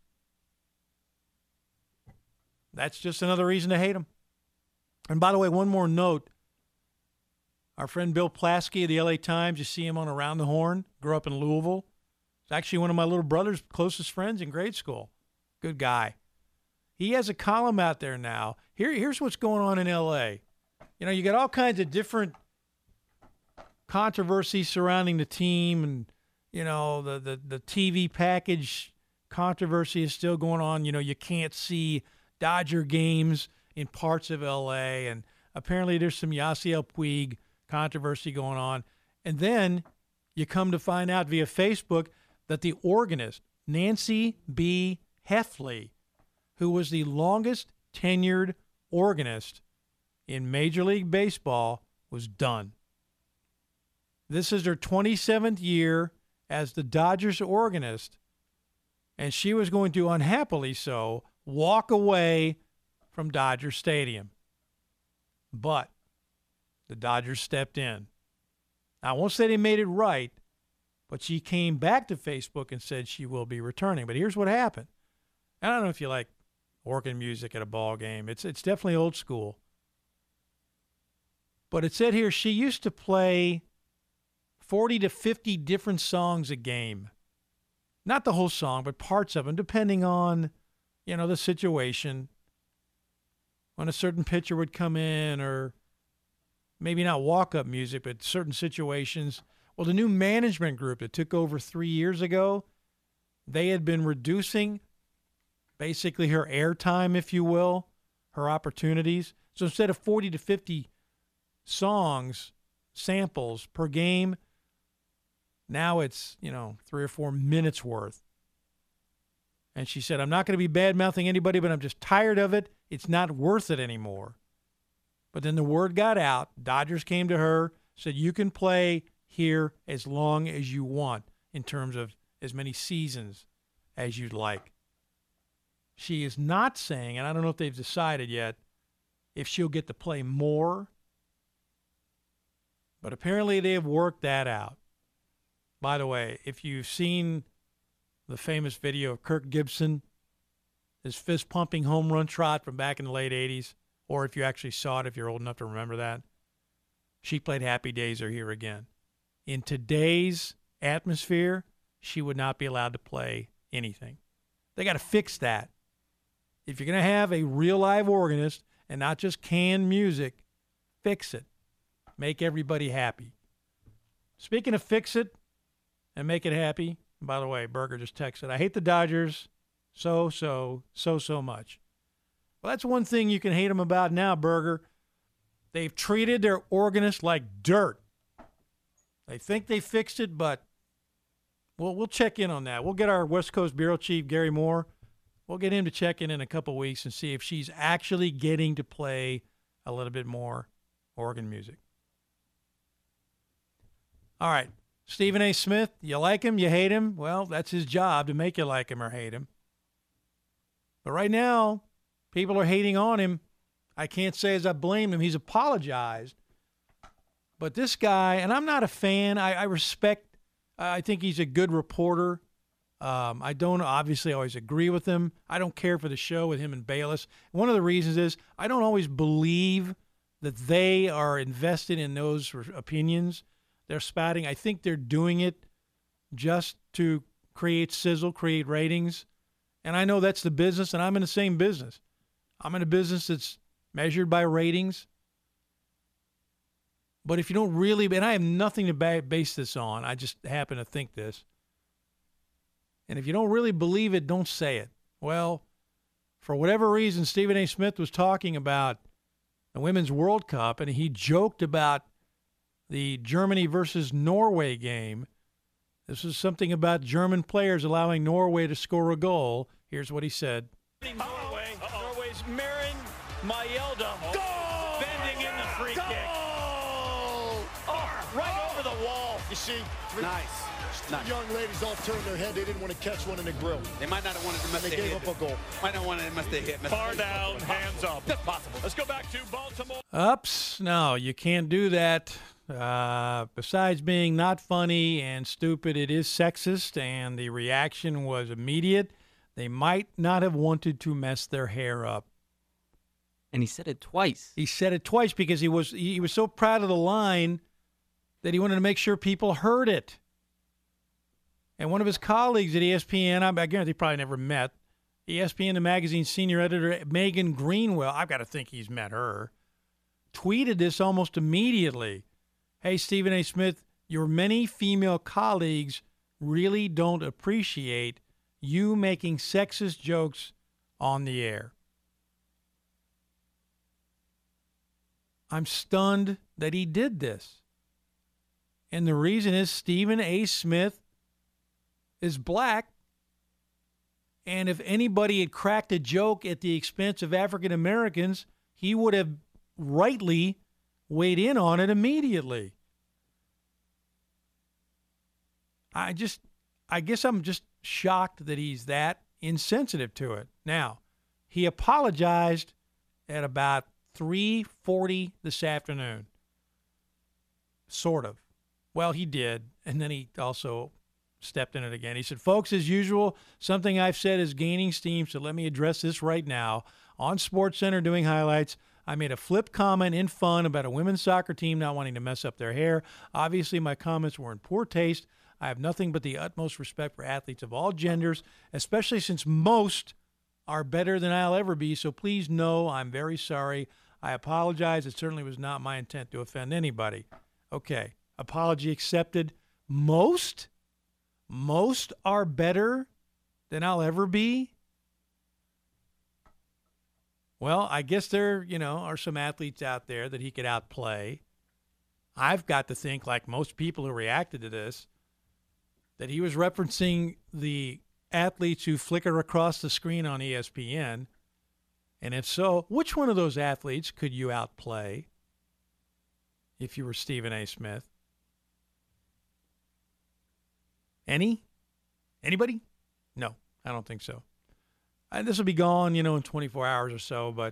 That's just another reason to hate him. And by the way, one more note. Our friend Bill Plaskey of the L A Times, you see him on Around the Horn, grew up in Louisville. He's actually one of my little brother's closest friends in grade school. Good guy. He has a column out there now. Here, here's what's going on in L A. You know, you got all kinds of different controversies surrounding the team, and, you know, the, the, the T V package controversy is still going on. You know, you can't see Dodger games in parts of L A, and apparently there's some Yasiel Puig controversy going on. And then you come to find out via Facebook that the organist, Nancy B. Heffley, who was the longest tenured organist in Major League Baseball, was done. This is her twenty-seventh year as the Dodgers organist, and she was going to, unhappily so, walk away from Dodger Stadium. But the Dodgers stepped in. Now, I won't say they made it right, but she came back to Facebook and said she will be returning. But here's what happened. I don't know if you like organ music at a ball game. It's it's definitely old school. But it said here she used to play forty to fifty different songs a game. not the whole song, but parts of them, depending on, you know, the situation. When a certain pitcher would come in, or maybe not walk-up music, but certain situations. Well, the new management group that took over three years ago, they had been reducing basically her airtime, if you will, her opportunities. So instead of forty to fifty songs, samples per game, now it's, you know, three or four minutes worth. And she said, I'm not going to be bad-mouthing anybody, but I'm just tired of it. It's not worth it anymore. But then the word got out. Dodgers came to her, said, you can play here as long as you want in terms of as many seasons as you'd like. She is not saying, and I don't know if they've decided yet, if she'll get to play more. But apparently they have worked that out. By the way, if you've seen the famous video of Kirk Gibson, his fist-pumping home run trot from back in the late eighties, or if you actually saw it, if you're old enough to remember that, she played Happy Days Are Here Again. In today's atmosphere, she would not be allowed to play anything. They got to fix that. If you're going to have a real live organist and not just canned music, fix it. Make everybody happy. Speaking of fix it and make it happy, and by the way, Berger just texted, I hate the Dodgers so, so, so, so much. Well, that's one thing you can hate them about now, Berger. They've treated their organist like dirt. They think they fixed it, but we'll, we'll check in on that. We'll get our West Coast Bureau Chief, Gary Moore. We'll get him to check in in a couple weeks and see if she's actually getting to play a little bit more organ music. All right. Stephen A. Smith, you like him, you hate him? Well, that's his job to make you like him or hate him. But right now, people are hating on him. I can't say as I blame him. He's apologized. But this guy, and I'm not a fan. I, I respect, I think he's a good reporter. Um, I don't obviously always agree with him. I don't care for the show with him and Bayless. One of the reasons is I don't always believe that they are invested in those opinions they're spouting. I think they're doing it just to create sizzle, create ratings. And I know that's the business, and I'm in the same business. I'm in a business that's measured by ratings. But if you don't really, and I have nothing to base this on, I just happen to think this. And if you don't really believe it, don't say it. Well, for whatever reason, Stephen A. Smith was talking about the Women's World Cup, and he joked about the Germany versus Norway game. This was something about German players allowing Norway to score a goal. Here's what he said. Norway. Norway's Maren Majelda bending in the free kick. Oh, right over the wall. You see, three, nice. Two nice. young ladies all turned their head. They didn't want to catch one in the grill. They might not have wanted to miss They the gave hit. up a goal. Might not want to miss the hit. Far down, hands up. That's possible. Let's go back to Baltimore. Ups. No, you can't do that. Uh, besides being not funny and stupid, it is sexist, and the reaction was immediate. They might not have wanted to mess their hair up. And he said it twice. He said it twice because he was he was so proud of the line that he wanted to make sure people heard it. And one of his colleagues at E S P N, I guarantee they probably never met, E S P N, the magazine's senior editor, Megan Greenwell, I've got to think he's met her, tweeted this almost immediately. Hey, Stephen A. Smith, your many female colleagues really don't appreciate you making sexist jokes on the air. I'm stunned that he did this. And the reason is Stephen A. Smith is black. And if anybody had cracked a joke at the expense of African Americans, he would have rightly weighed in on it immediately. I just, I guess I'm just shocked that he's that insensitive to it. Now, he apologized at about three forty this afternoon. Sort of. Well, he did, and then he also stepped in it again. He said, folks, as usual, something I've said is gaining steam, so let me address this right now. On SportsCenter doing highlights, I made a flip comment in fun about a women's soccer team not wanting to mess up their hair. Obviously, my comments were in poor taste. I have nothing but the utmost respect for athletes of all genders, especially since most are better than I'll ever be. So please know I'm very sorry. I apologize. It certainly was not my intent to offend anybody. Okay, apology accepted. Most? Most are better than I'll ever be? Well, I guess there, you know, are some athletes out there that he could outplay. I've got to think, like most people who reacted to this, that he was referencing the athletes who flicker across the screen on E S P N. And if so, which one of those athletes could you outplay if you were Stephen A. Smith? Any? Anybody? No, I don't think so. And this will be gone, you know, in twenty-four hours or so, but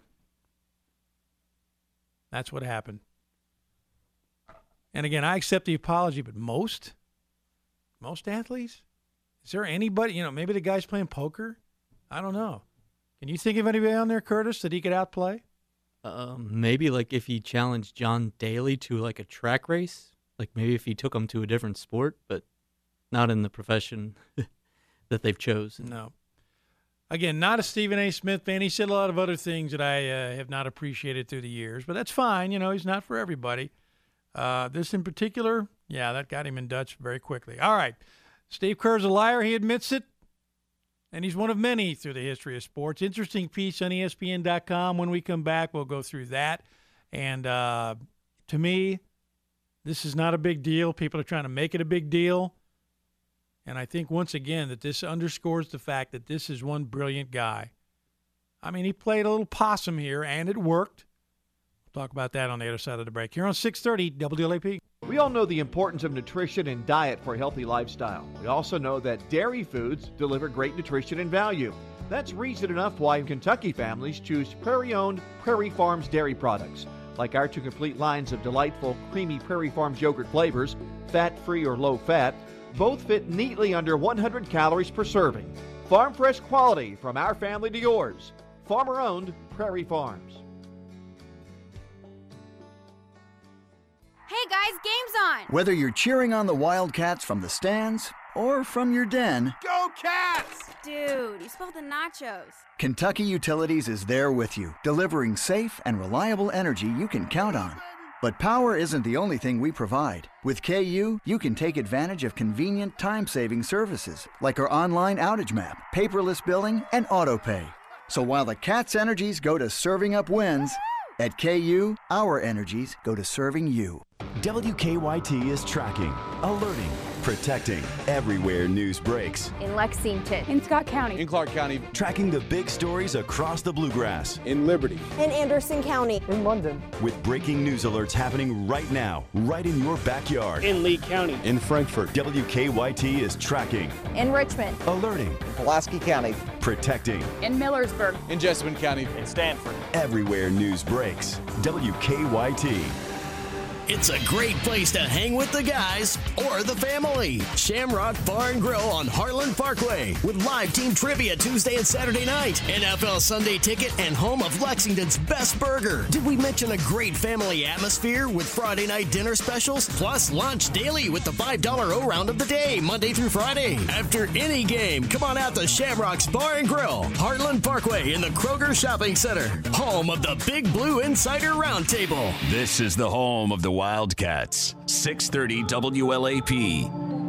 that's what happened. And again, I accept the apology, but most, most athletes? Is there anybody, you know, maybe the guy's playing poker? I don't know. Can you think of anybody on there, Curtis, that he could outplay? Um, maybe like if he challenged John Daly to like a track race, like maybe if he took him to a different sport, but not in the profession that they've chosen. No. Again, not a Stephen A. Smith fan. He said a lot of other things that I uh, have not appreciated through the years, but that's fine. You know, he's not for everybody. Uh, this in particular, yeah, that got him in Dutch very quickly. All right. Steve Kerr's a liar. He admits it. And he's one of many through the history of sports. Interesting piece on E S P N dot com. When we come back, we'll go through that. And uh, to me, this is not a big deal. People are trying to make it a big deal. And I think, once again, that this underscores the fact that this is one brilliant guy. I mean, he played a little possum here, and it worked. We'll talk about that on the other side of the break. Here on six thirty W L A P. We all know the importance of nutrition and diet for a healthy lifestyle. We also know that dairy foods deliver great nutrition and value. That's reason enough why Kentucky families choose Prairie-owned Prairie Farms dairy products. Like our two complete lines of delightful, creamy Prairie Farms yogurt flavors, fat-free or low-fat, both fit neatly under one hundred calories per serving. Farm fresh quality from our family to yours. Farmer-owned Prairie Farms. Hey guys, game's on! Whether you're cheering on the Wildcats from the stands or from your den, Go Cats! Dude, you spilled the nachos. Kentucky Utilities is there with you, delivering safe and reliable energy you can count on. But power isn't the only thing we provide. With K U, you can take advantage of convenient time-saving services like our online outage map, paperless billing, and auto pay. So while the Cats' energies go to serving up wins, at K U, our energies go to serving you. W K Y T is tracking, alerting, protecting everywhere news breaks. In Lexington. In Scott County. In Clark County. Tracking the big stories across the Bluegrass. In Liberty. In Anderson County. In London. With breaking news alerts happening right now, right in your backyard. In Lee County. In Frankfort. W K Y T is tracking. In Richmond. Alerting. Pulaski County. Protecting. In Millersburg. In Jessamine County. In Stanford. Everywhere news breaks. W K Y T. It's a great place to hang with the guys or the family. Shamrock Bar and Grill on Heartland Parkway with live team trivia Tuesday and Saturday night, N F L Sunday ticket, and home of Lexington's best burger. Did we mention a great family atmosphere with Friday night dinner specials, plus lunch daily with the five dollar O-Round of the day, Monday through Friday? After any game, come on out to Shamrock's Bar and Grill, Heartland Parkway in the Kroger Shopping Center, home of the Big Blue Insider Roundtable. This is the home of the Wildcats. six thirty W L A P.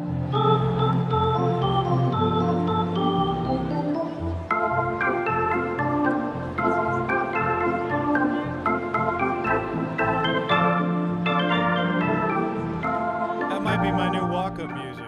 That might be my new walk-up music.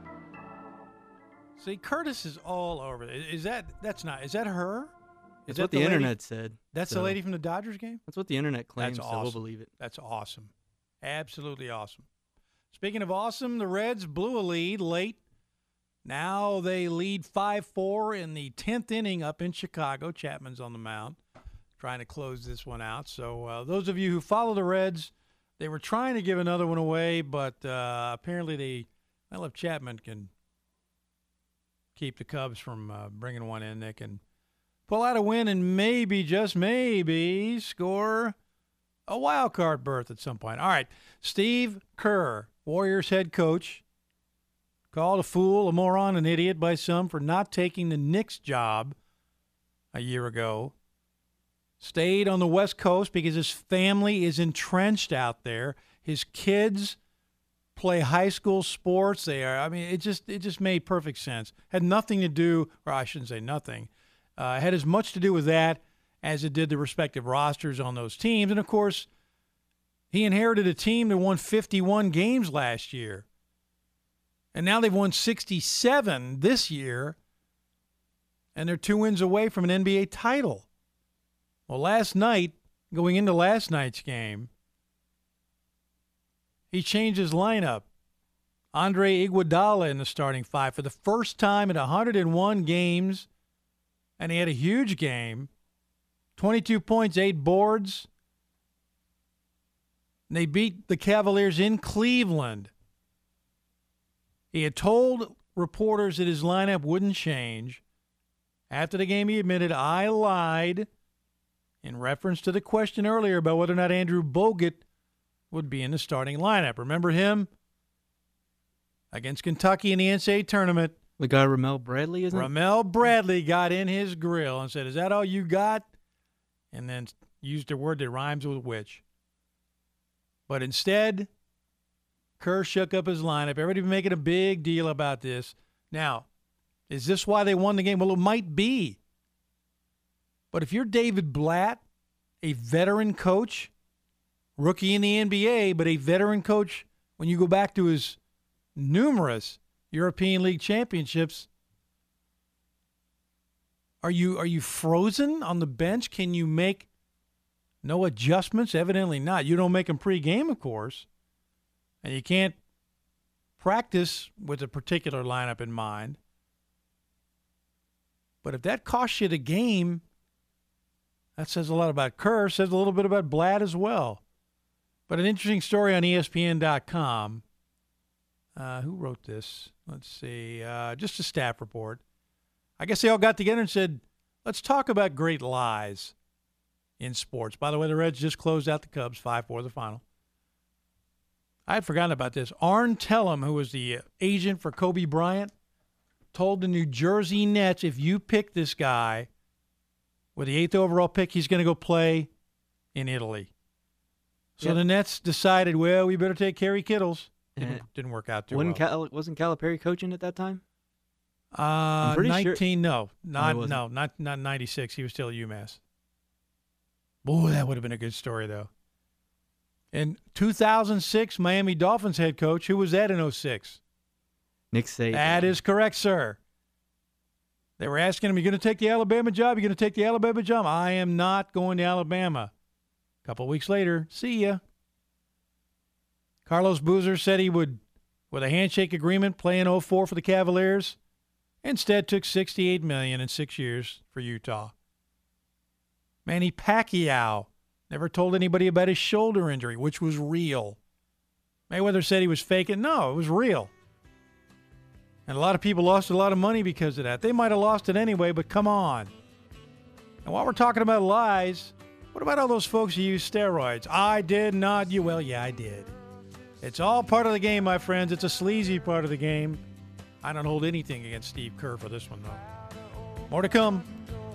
See, Curtis is all over it. Is that, that's not, is that her? Is That's that what the, lady? internet said. That's so. the lady from the Dodgers game? That's what the internet claims, That's so awesome. we'll believe it. That's awesome. Absolutely awesome. Speaking of awesome, the Reds blew a lead late. Now they lead five four in the tenth inning up in Chicago. Chapman's on the mound trying to close this one out. So uh, those of you who follow the Reds, they were trying to give another one away, but uh, apparently they, well, if Chapman can keep the Cubs from uh, bringing one in, they can pull out a win and maybe, just maybe, score a wild card berth at some point. All right, Steve Kerr, Warriors head coach, called a fool, a moron, an idiot by some for not taking the Knicks job a year ago. Stayed on the West Coast because his family is entrenched out there. His kids play high school sports. They are, I mean, it just it just made perfect sense. Had nothing to do, or I shouldn't say nothing, uh, had as much to do with that as it did the respective rosters on those teams. And, of course, he inherited a team that won fifty-one games last year. And now they've won sixty-seven this year, and they're two wins away from an N B A title. Well, last night, going into last night's game, he changed his lineup. Andre Iguodala in the starting five for the first time in one hundred one games, and he had a huge game. twenty-two points, eight boards. And they beat the Cavaliers in Cleveland. He had told reporters that his lineup wouldn't change. After the game, he admitted, I lied, in reference to the question earlier about whether or not Andrew Bogut would be in the starting lineup. Remember him? Against Kentucky in the N C double A tournament. The guy Ramel Bradley, isn't it? Ramel Bradley got in his grill and said, is that all you got? And then used a word that rhymes with which. But instead, Kerr shook up his lineup. Everybody making a big deal about this. Now, is this why they won the game? Well, it might be. But if you're David Blatt, a veteran coach, rookie in the N B A, but a veteran coach, when you go back to his numerous European League championships, are you are you frozen on the bench? Can you make no adjustments? Evidently not. You don't make them pregame, of course, and you can't practice with a particular lineup in mind. But if that costs you the game, that says a lot about Kerr, says a little bit about Blatt as well. But an interesting story on E S P N dot com. Uh, who wrote this? Let's see. Uh, just a staff report. I guess they all got together and said, let's talk about great lies in sports. By the way, the Reds just closed out the Cubs five four the final. I had forgotten about this. Arn Tellem, who was the agent for Kobe Bryant, told the New Jersey Nets, if you pick this guy with the eighth overall pick, he's going to go play in Italy. So yep. The Nets decided, well, we better take Kerry Kittles. Didn't, uh, didn't work out too well. Cal- wasn't Calipari coaching at that time? Uh, nineteen, sure. no. Not, no, no, not not ninety-six. He was still at UMass. Boy, that would have been a good story, though. In two thousand six, Miami Dolphins head coach, who was that in oh six? Nick Saban. That is correct, sir. They were asking him, you going to take the Alabama job? You going to take the Alabama job? I am not going to Alabama. A couple weeks later, see ya. Carlos Boozer said he would, with a handshake agreement, play in oh four for the Cavaliers. Instead, took sixty-eight million dollars in six years for Utah. Manny Pacquiao never told anybody about his shoulder injury, which was real. Mayweather said he was faking. No, it was real. And a lot of people lost a lot of money because of that. They might have lost it anyway, but come on. And while we're talking about lies, what about all those folks who use steroids? I did not. You well, yeah, I did. It's all part of the game, my friends. It's a sleazy part of the game. I don't hold anything against Steve Kerr for this one, though. More to come.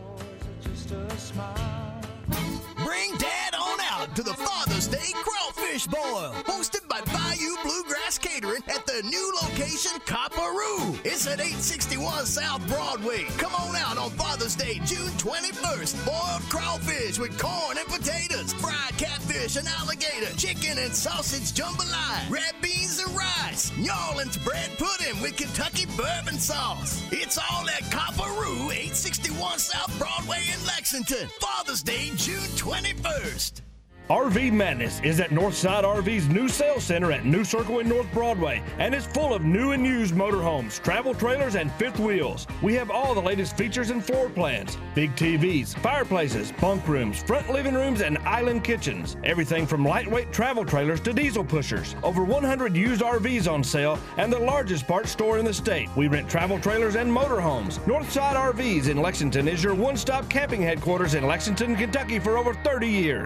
Bring Dad on out to the Father's Day Crawfish Boil, hosted by Bayou Bluegrass Catering at the new location, Copperoo. It's at eight sixty-one South Broadway. Come on out on Father's Day, June twenty-first. Boiled crawfish with corn and potatoes, fried catfish and alligator, chicken and sausage jambalaya, red beans and rice, New Orleans bread pudding with Kentucky bourbon sauce. It's all at Copperoo, eight sixty-one South Broadway in Lexington. Father's Day, June twenty-first. R V Madness is at Northside R V's new sales center at New Circle and North Broadway, and is full of new and used motorhomes, travel trailers, and fifth wheels. We have all the latest features and floor plans. Big T Vs, fireplaces, bunk rooms, front living rooms, and island kitchens. Everything from lightweight travel trailers to diesel pushers. Over one hundred used R Vs on sale, and the largest parts store in the state. We rent travel trailers and motorhomes. Northside R Vs in Lexington is your one-stop camping headquarters in Lexington, Kentucky for over thirty years.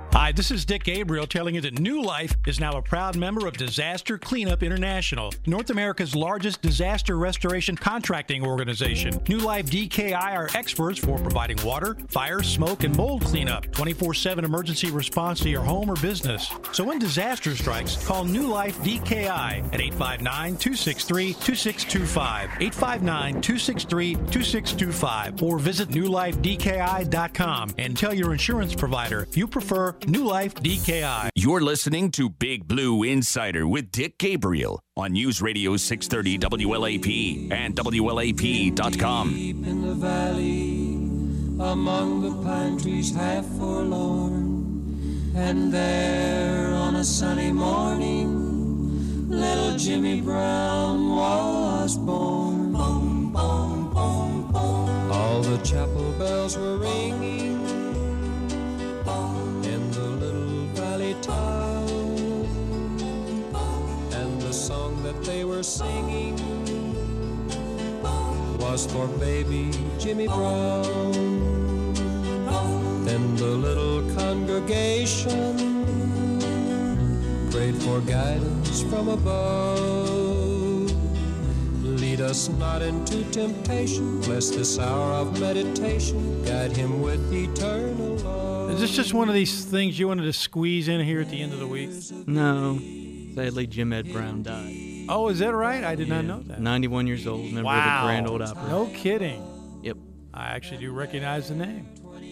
Hi, this is Dick Gabriel telling you that New Life is now a proud member of Disaster Cleanup International, North America's largest disaster restoration contracting organization. New Life D K I are experts for providing water, fire, smoke, and mold cleanup, twenty-four seven emergency response to your home or business. So when disaster strikes, call New Life D K I at eight five nine, two six three, two six two five, eight five nine, two six three, two six two five, or visit new life d k i dot com and tell your insurance provider you prefer New Life D K I. You're listening to Big Blue Insider with Dick Gabriel on News Radio six thirty W L A P and W L A P dot com. Deep in the valley, among the pine trees half forlorn, and there on a sunny morning, little Jimmy Brown was born. Boom, boom, boom, boom. All the chapel bells were ringing in the little valley town, and the song that they were singing was for baby Jimmy Brown. Then the little congregation prayed for guidance from above. Lead us not into temptation, bless this hour of meditation, guide him with eternal love. Is this just one of these things you wanted to squeeze in here at the end of the week? No. Sadly, Jim Ed Brown died. Oh, is that right? I did not know that. ninety-one years old, member Wow. of the Grand Ole Opry. No kidding. Yep. I actually do recognize the name.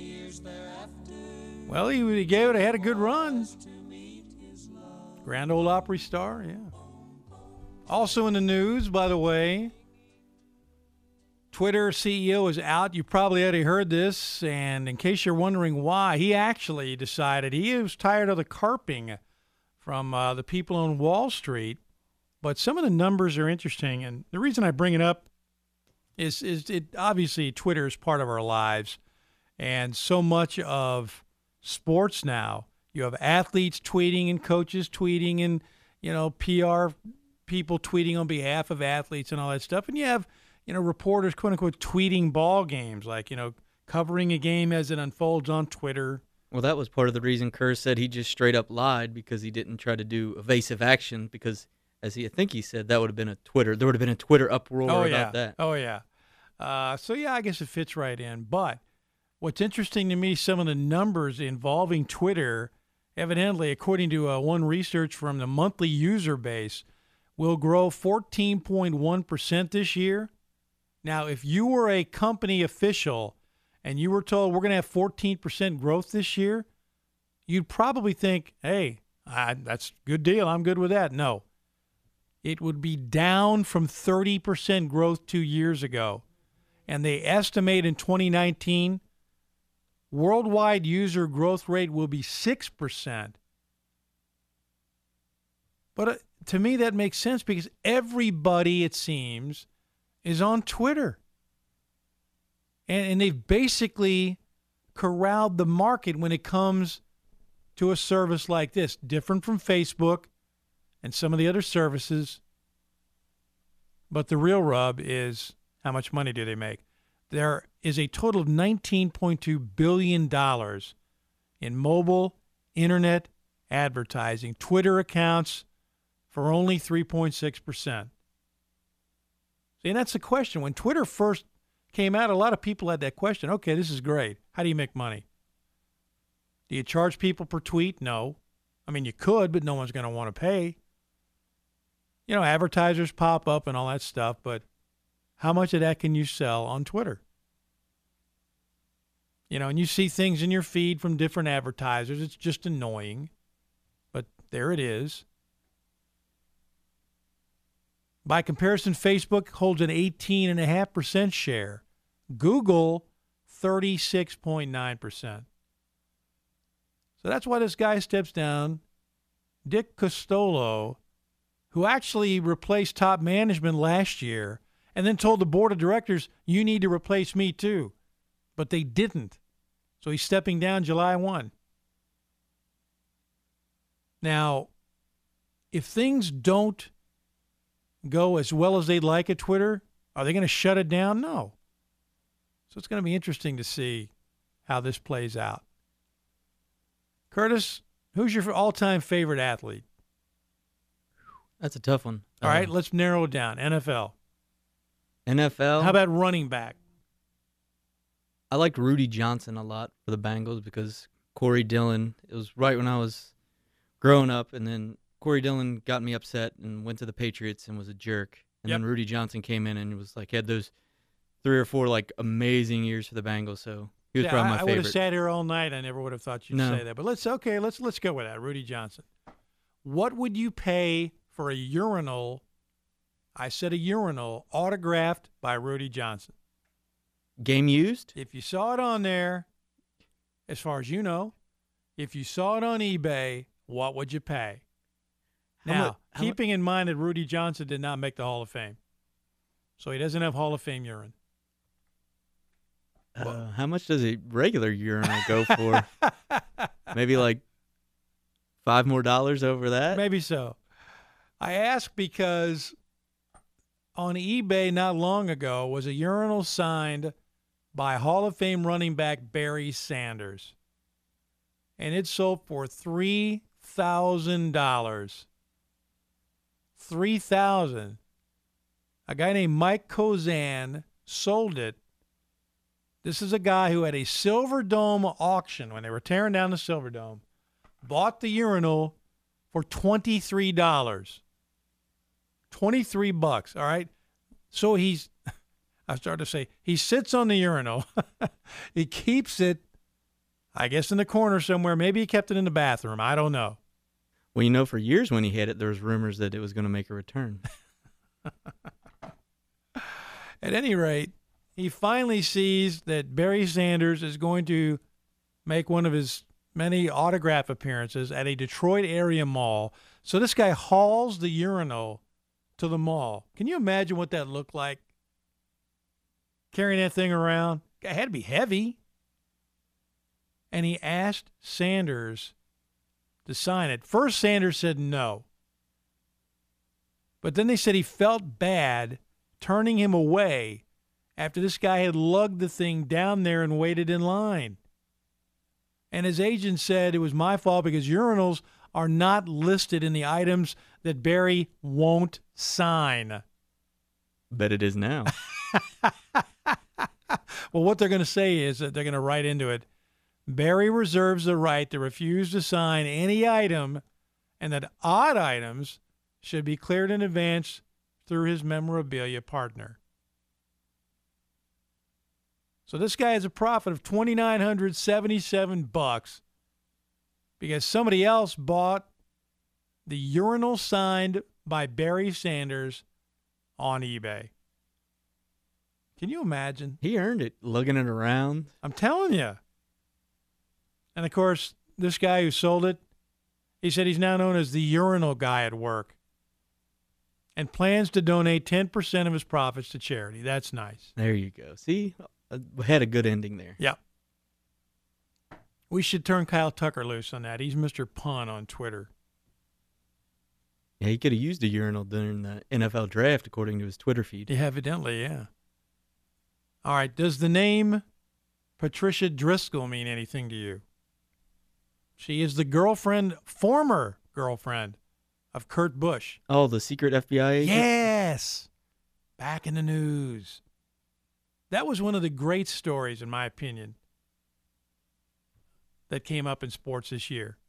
Well, he, he gave it, he had a good run. Grand Ole Opry star, yeah. Also in the news, by the way, Twitter C E O is out. You probably already heard this, and in case you're wondering why, he actually decided he was tired of the carping from uh, the people on Wall Street. But some of the numbers are interesting, and the reason I bring it up is is it obviously Twitter is part of our lives, and so much of sports now, you have athletes tweeting and coaches tweeting and, you know, P R people tweeting on behalf of athletes and all that stuff, and you have, you know, reporters quote unquote tweeting ball games, like, you know, covering a game as it unfolds on Twitter. Well, that was part of the reason Kerr said he just straight up lied, because he didn't try to do evasive action, because as he I think he said that would have been a Twitter there would have been a Twitter uproar oh, about yeah. that. Oh yeah. Uh, so yeah, I guess it fits right in. But what's interesting to me, some of the numbers involving Twitter, evidently, according to uh, one research from the monthly user base, will grow fourteen point one percent this year. Now, if you were a company official and you were told we're going to have fourteen percent growth this year, you'd probably think, hey, I, that's a good deal. I'm good with that. No. It would be down from thirty percent growth two years ago. And they estimate in twenty nineteen, worldwide user growth rate will be six percent. But uh, to me, that makes sense because everybody, it seems, is on Twitter. And, and they've basically corralled the market when it comes to a service like this, different from Facebook and some of the other services. But the real rub is how much money do they make? There is a total of nineteen point two billion dollars in mobile, internet advertising. Twitter accounts for only three point six percent. See, and that's the question. When Twitter first came out, a lot of people had that question. Okay, this is great. How do you make money? Do you charge people per tweet? No. I mean, you could, but no one's going to want to pay. You know, advertisers pop up and all that stuff, but how much of that can you sell on Twitter? You know, and you see things in your feed from different advertisers. It's just annoying, but there it is. By comparison, Facebook holds an eighteen point five percent share. Google, thirty-six point nine percent. So that's why this guy steps down, Dick Costolo, who actually replaced top management last year and then told the board of directors, you need to replace me too. But they didn't. So he's stepping down July first. Now, if things don't go as well as they'd like at Twitter, are they going to shut it down? No. So it's going to be interesting to see how this plays out. Curtis, who's your all-time favorite athlete? That's a tough one. All Uh, right, let's narrow it down. N F L. N F L. How about running back? I liked Rudy Johnson a lot for the Bengals because Corey Dillon, it was right when I was growing up, and then Corey Dillon got me upset and went to the Patriots and was a jerk. And Yep. then Rudy Johnson came in and was like, had those three or four like amazing years for the Bengals. So he was Yeah, probably I, my I would have favorite. sat here all night. I never would have thought you'd No. say that. But let's okay, let's let's go with that. Rudy Johnson. What would you pay for a urinal? I said a urinal autographed by Rudy Johnson. Game used? If you saw it on there, as far as you know, if you saw it on eBay, what would you pay? How Now, mu- how mu- keeping in mind that Rudy Johnson did not make the Hall of Fame, so he doesn't have Hall of Fame urine. Uh, how much does a regular urinal go for? Maybe like five more dollars over that? Maybe so. I ask because on eBay not long ago was a urinal signed by Hall of Fame running back Barry Sanders, and it sold for three thousand dollars. Three thousand. A guy named Mike Kozan sold it. This is a guy who had a Silver Dome auction when they were tearing down the Silver Dome. Bought the urinal for twenty-three dollars. twenty-three bucks, all right? So he's, I started to say, he sits on the urinal. He keeps it, I guess, in the corner somewhere. Maybe he kept it in the bathroom. I don't know. Well, you know, for years when he had it, there was rumors that it was going to make a return. At any rate, he finally sees that Barry Sanders is going to make one of his many autograph appearances at a Detroit area mall. So this guy hauls the urinal to the mall. Can you imagine what that looked like? Carrying that thing around. It had to be heavy. And he asked Sanders to sign it. First, Sanders said no. But then they said he felt bad turning him away after this guy had lugged the thing down there and waited in line. And his agent said it was my fault because urinals are not listed in the items that Barry won't sign. Bet it is now. Well, what they're going to say is that they're going to write into it, Barry reserves the right to refuse to sign any item, and that odd items should be cleared in advance through his memorabilia partner. So this guy has a profit of two thousand nine hundred seventy-seven bucks because somebody else bought the urinal signed by Barry Sanders on eBay. Can you imagine? He earned it, lugging it around. I'm telling you. And, of course, this guy who sold it, he said he's now known as the urinal guy at work and plans to donate ten percent of his profits to charity. That's nice. There you go. See, I had a good ending there. Yep. We should turn Kyle Tucker loose on that. He's Mister Pun on Twitter. Yeah, he could have used a urinal during the N F L draft, according to his Twitter feed. Yeah, evidently, yeah. All right, does the name Patricia Driscoll mean anything to you? She is the girlfriend, former girlfriend, of Kurt Busch. Oh, the secret F B I agent? Yes. Back in the news. That was one of the great stories, in my opinion, that came up in sports this year.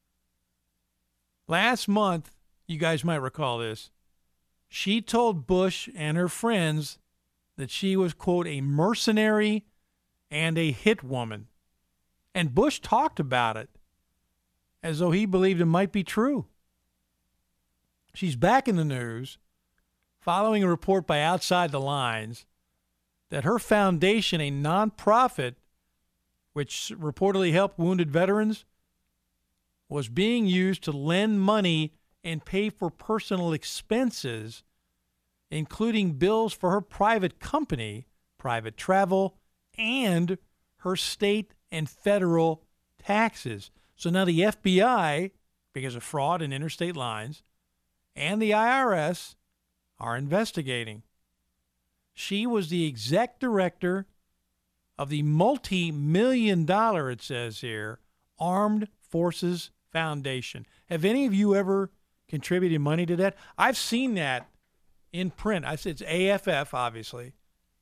Last month, you guys might recall this, she told Bush and her friends that she was, quote, a mercenary and a hit woman. And Bush talked about it as though he believed it might be true. She's back in the news following a report by Outside the Lines that her foundation, a nonprofit which reportedly helped wounded veterans, was being used to lend money and pay for personal expenses, including bills for her private company, private travel, and her state and federal taxes. So now the F B I, because of fraud and interstate lines, and the I R S are investigating. She was the exec director of the multi-million dollar, it says here, Armed Forces Foundation. Have any of you ever contributed money to that? I've seen that in print. I said it's A F F, obviously.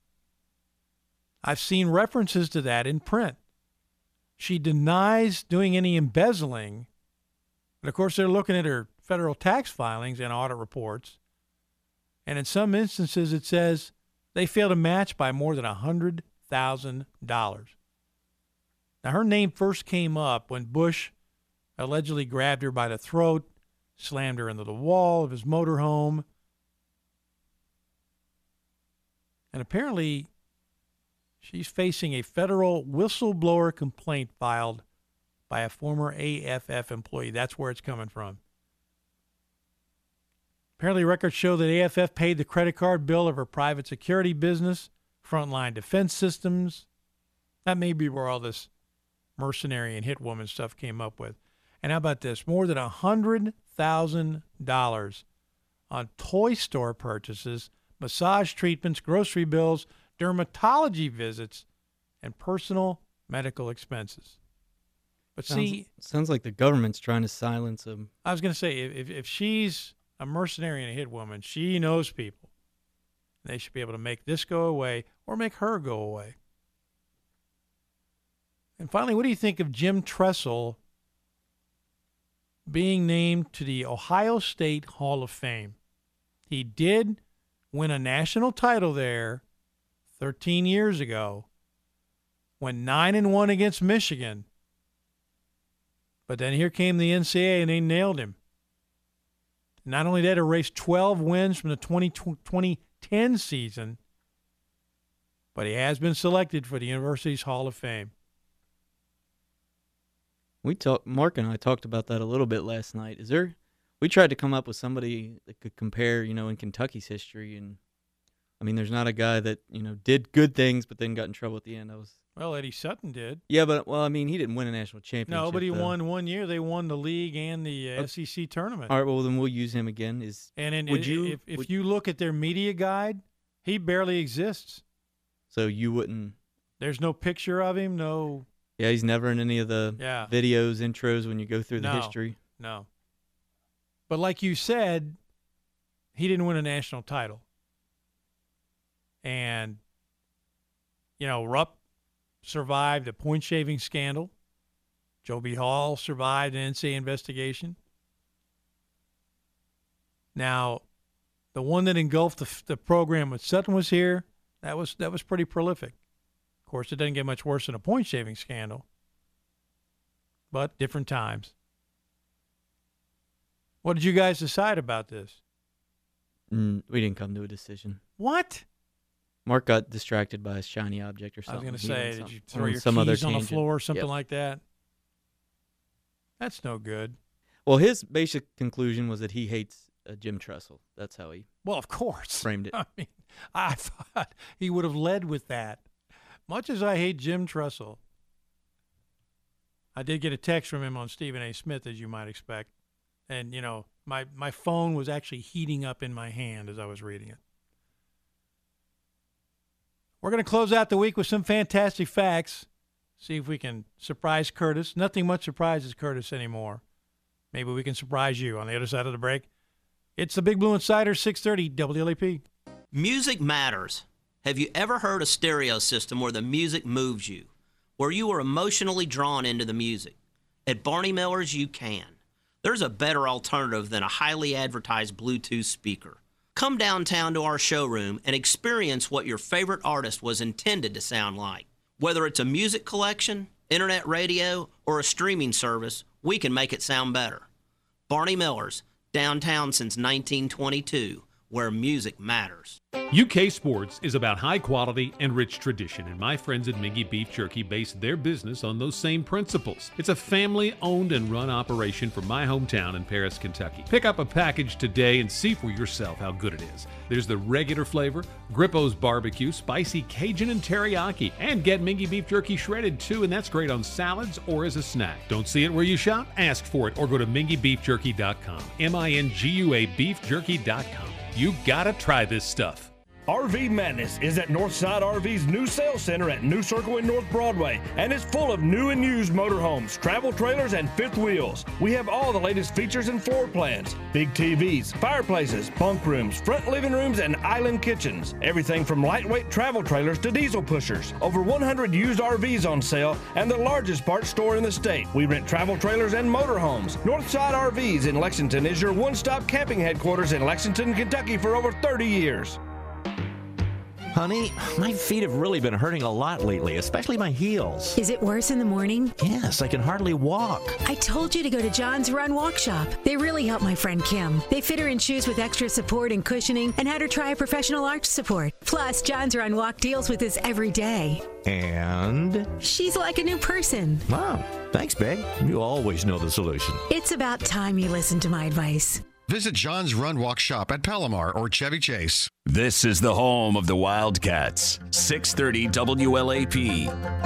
I've seen references to that in print. She denies doing any embezzling, but of course they're looking at her federal tax filings and audit reports, and in some instances it says they failed to match by more than one hundred thousand dollars. Now, her name first came up when Bush allegedly grabbed her by the throat, slammed her into the wall of his motorhome, and apparently she's facing a federal whistleblower complaint filed by a former A F F employee. That's where it's coming from. Apparently, records show that A F F paid the credit card bill of her private security business, Frontline Defense Systems. That may be where all this mercenary and hit woman stuff came up with. And how about this? More than one hundred thousand dollars on toy store purchases, massage treatments, grocery bills, dermatology visits, and personal medical expenses. But sounds, see, sounds like the government's trying to silence them. I was going to say, if if she's a mercenary and a hit woman, she knows people. They should be able to make this go away or make her go away. And finally, what do you think of Jim Tressel being named to the Ohio State Hall of Fame? He did win a national title there thirteen years ago, went nine and one against Michigan. But then here came the N C double A and they nailed him. Not only that, erased twelve wins from the twenty ten season, but he has been selected for the university's Hall of Fame. We talked, Mark and I talked about that a little bit last night. Is there? We tried to come up with somebody that could compare, you know, in Kentucky's history, and I mean, there's not a guy that, you know, did good things but then got in trouble at the end. I was well, Eddie Sutton did. Yeah, but well, I mean, he didn't win a national championship. No, but he though. won one year. They won the league and the uh, S E C tournament. All right, well then we'll use him again. Is and in, would if, you? If, if would, you look at their media guide, he barely exists. So you wouldn't. There's no picture of him. No. Yeah, he's never in any of the yeah. videos, intros when you go through the no, history. No. But like you said, he didn't win a national title. And, you know, Rupp survived a point-shaving scandal. Joe B. Hall survived an N C double A investigation. Now, the one that engulfed the, the program when Sutton was here, that was that was pretty prolific. Of course, it doesn't get much worse than a point-shaving scandal, but different times. What did you guys decide about this? Mm, we didn't come to a decision. What? Mark got distracted by a shiny object or something. I was going to say, did you throw on your some keys other on tangent. the floor or something Yep. like that? That's no good. Well, his basic conclusion was that he hates uh, Jim Tressel. That's how he Well, of course. framed it. I mean, I thought he would have led with that. Much as I hate Jim Tressel, I did get a text from him on Stephen A. Smith, as you might expect. And, you know, my, my phone was actually heating up in my hand as I was reading it. We're going to close out the week with some fantastic facts. See if we can surprise Curtis. Nothing much surprises Curtis anymore. Maybe we can surprise you on the other side of the break. It's the Big Blue Insider, six thirty W L A P. Music matters. Have you ever heard a stereo system where the music moves you, where you are emotionally drawn into the music? At Barney Miller's, you can. There's a better alternative than a highly advertised Bluetooth speaker. Come downtown to our showroom and experience what your favorite artist was intended to sound like. Whether it's a music collection, internet radio, or a streaming service, we can make it sound better. Barney Miller's, downtown since nineteen twenty-two, where music matters. U K Sports is about high quality and rich tradition, and my friends at Mingy Beef Jerky base their business on those same principles. It's a family-owned and run operation from my hometown in Paris, Kentucky. Pick up a package today and see for yourself how good it is. There's the regular flavor, Grippo's barbecue, spicy Cajun and teriyaki, and get Mingy Beef Jerky shredded too, and that's great on salads or as a snack. Don't see it where you shop? Ask for it or go to mingy beef jerky dot com. M I N G U A beef jerky dot com. You gotta try this stuff. R V Madness is at Northside R V's new sales center at New Circle and North Broadway and is full of new and used motorhomes, travel trailers, and fifth wheels. We have all the latest features and floor plans. Big T Vs, fireplaces, bunk rooms, front living rooms, and island kitchens. Everything from lightweight travel trailers to diesel pushers. Over one hundred used R Vs on sale and the largest parts store in the state. We rent travel trailers and motorhomes. Northside R Vs in Lexington is your one-stop camping headquarters in Lexington, Kentucky for over thirty years. Honey, my feet have really been hurting a lot lately, especially my heels. Is it worse in the morning? Yes, I can hardly walk. I told you to go to John's Run Walk Shop. They really helped my friend Kim. They fit her in shoes with extra support and cushioning and had her try a professional arch support. Plus, John's Run Walk deals with this every day. And? She's like a new person. Wow, thanks, babe. You always know the solution. It's about time you listen to my advice. Visit John's Run Walk Shop at Palomar or Chevy Chase. This is the home of the Wildcats. six thirty W L A P.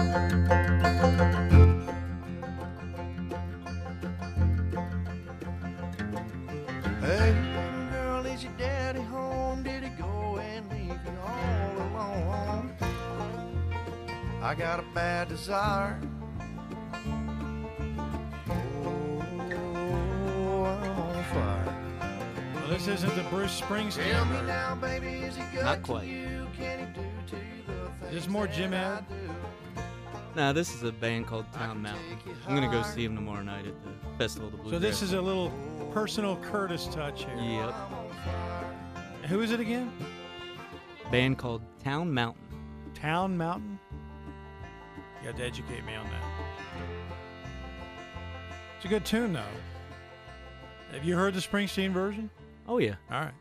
Hey, little girl, is your daddy home? Did he go and leave you all alone? I got a bad desire. Oh, I'm on fire. Well, this isn't the Bruce Springsteen. Tell me now, baby, is he good Not quite. to you? Can he do to you the Is this things more that Jim I Ed? do? Nah, this is a band called Town Mountain. I'm gonna go see them tomorrow night at the Festival of the Bluegrass. So this is a little personal Curtis touch here. Yep. Who is it again? Band called Town Mountain. Town Mountain? You have to educate me on that. It's a good tune, though. Have you heard the Springsteen version? Oh, yeah. All right.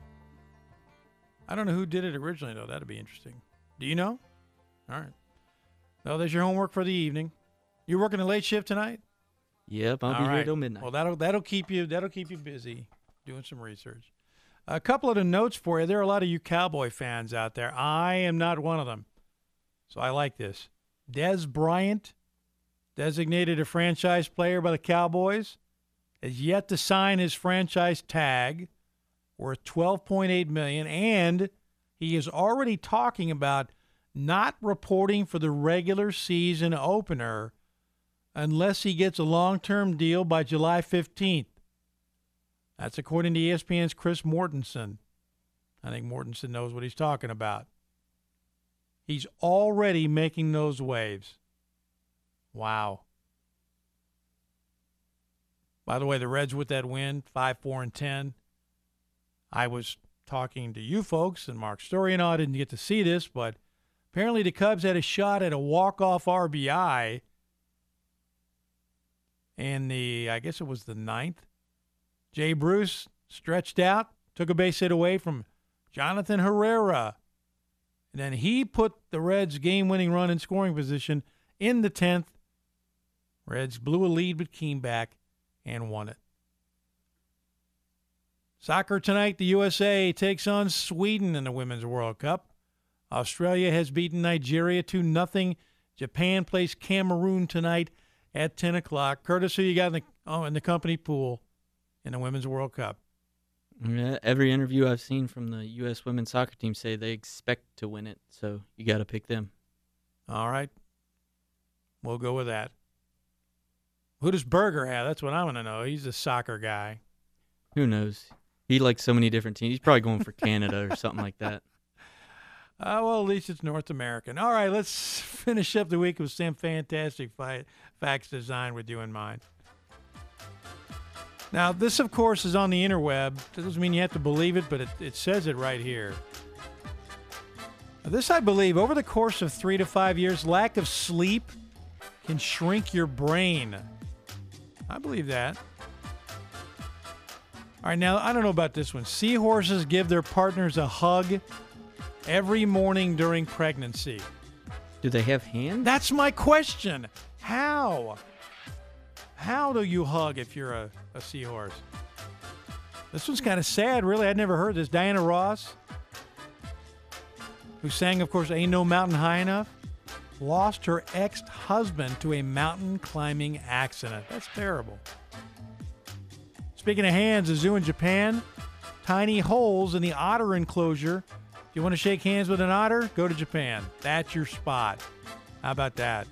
I don't know who did it originally, though. That'd be interesting. Do you know? All right. Well, there's your homework for the evening. You working a late shift tonight? Yep, I'll All be here right. till midnight. Well, that'll that'll keep you that'll keep you busy doing some research. A couple of the notes for you. There are a lot of you Cowboy fans out there. I am not one of them, so I like this. Des Bryant, designated a franchise player by the Cowboys, has yet to sign his franchise tag worth twelve point eight million dollars, and he is already talking about not reporting for the regular season opener unless he gets a long-term deal by July fifteenth. That's according to E S P N's Chris Mortensen. I think Mortensen knows what he's talking about. He's already making those waves. Wow. By the way, the Reds with that win, five, four, and ten. I was talking to you folks, and Mark Story and I didn't get to see this, but apparently the Cubs had a shot at a walk-off R B I in the, I guess it was the ninth. Jay Bruce stretched out, took a base hit away from Jonathan Herrera. And then he put the Reds' game-winning run in scoring position in the tenth. Reds blew a lead but came back and won it. Soccer tonight, the U S A takes on Sweden in the Women's World Cup. Australia has beaten Nigeria two nothing. Japan plays Cameroon tonight at ten o'clock. Curtis, who you got in the, oh, in the company pool in the Women's World Cup? Yeah, every interview I've seen from the U S women's soccer team say they expect to win it, so you got to pick them. All right. We'll go with that. Who does Berger have? That's what I want to know. He's a soccer guy. Who knows? He likes so many different teams. He's probably going for Canada or something like that. Uh, well, at least it's North American. All right, let's finish up the week with some fantastic fi- facts designed with you in mind. Now, this, of course, is on the interweb. That doesn't mean you have to believe it, but it, it says it right here. Now, this, I believe, over the course of three to five years, lack of sleep can shrink your brain. I believe that. All right, now, I don't know about this one. Seahorses give their partners a hug every morning during pregnancy. Do they have hands? That's my question. How? How do you hug if you're a, a seahorse? This one's kind of sad, really. I'd never heard this. Diana Ross, who sang, of course, Ain't No Mountain High Enough, lost her ex-husband to a mountain climbing accident. That's terrible. Speaking of hands, a zoo in Japan, tiny holes in the otter enclosure If you want to shake hands with an otter, go to Japan. That's your spot. How about that?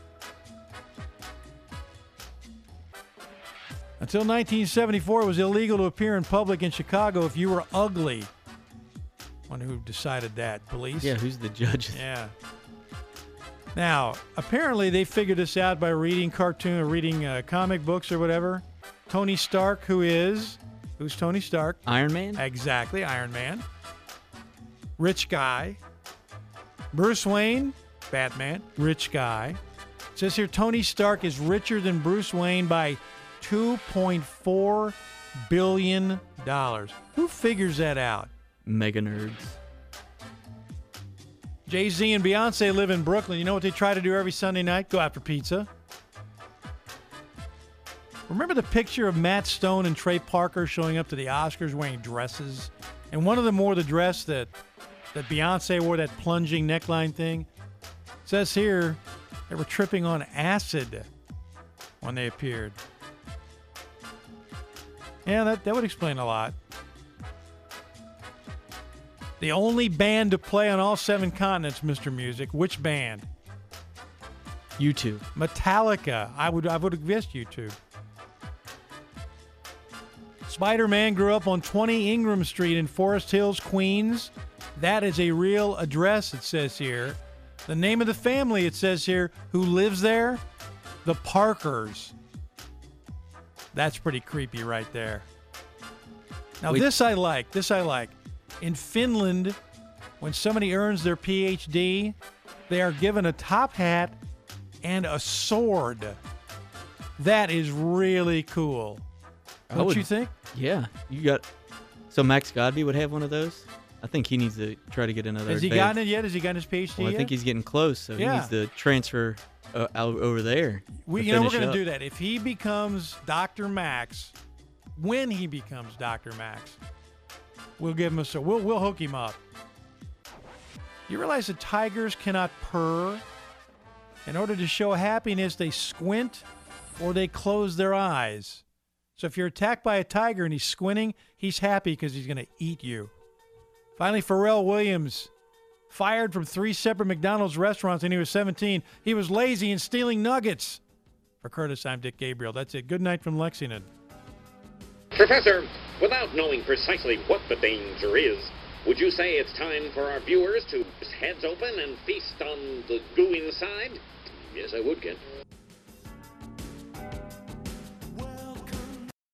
Until nineteen seventy-four, it was illegal to appear in public in Chicago if you were ugly. Wonder who decided that. Police? Yeah, who's the judge? Yeah. Now, apparently they figured this out by reading cartoon or reading uh, comic books or whatever. Tony Stark, who is... Who's Tony Stark? Iron Man? Exactly, Iron Man. Rich guy. Bruce Wayne, Batman, rich guy. It says here Tony Stark is richer than Bruce Wayne by two point four billion dollars. Who figures that out? Mega nerds. Jay-Z and Beyonce live in Brooklyn. You know what they try to do every Sunday night? Go out for pizza. Remember the picture of Matt Stone and Trey Parker showing up to the Oscars wearing dresses? And one of them wore the dress that, that Beyonce wore, that plunging neckline thing. It says here they were tripping on acid when they appeared. Yeah, that, that would explain a lot. The only band to play on all seven continents, Mister Music. Which band? U two. Metallica. I would I would have guessed U two. Spider-Man grew up on twenty Ingram Street in Forest Hills, Queens. That is a real address, it says here. The name of the family, it says here, who lives there? The Parkers. That's pretty creepy right there. Now, Wait. this I like. This I like. In Finland, when somebody earns their P H D, they are given a top hat and a sword. That is really cool. Don't would, you think? Yeah. You got. So Max Godby would have one of those? I think he needs to try to get another. Has he advance. gotten it yet? Has he gotten his P H D Well, I yet? think he's getting close, so Yeah. he needs to transfer uh, out over there. We, to you know, we're finish going to up. do that. If he becomes Doctor Max, when he becomes Doctor Max, we'll give him a so we'll we'll hook him up. You realize that tigers cannot purr? In order to show happiness, they squint or they close their eyes. So if you're attacked by a tiger and he's squinting, he's happy because he's going to eat you. Finally, Pharrell Williams, fired from three separate McDonald's restaurants when he was seventeen. He was lazy and stealing nuggets. For Curtis, I'm Dick Gabriel. That's it. Good night from Lexington. Professor, without knowing precisely what the danger is, would you say it's time for our viewers to heads open and feast on the goo inside? Yes, I would, Ken.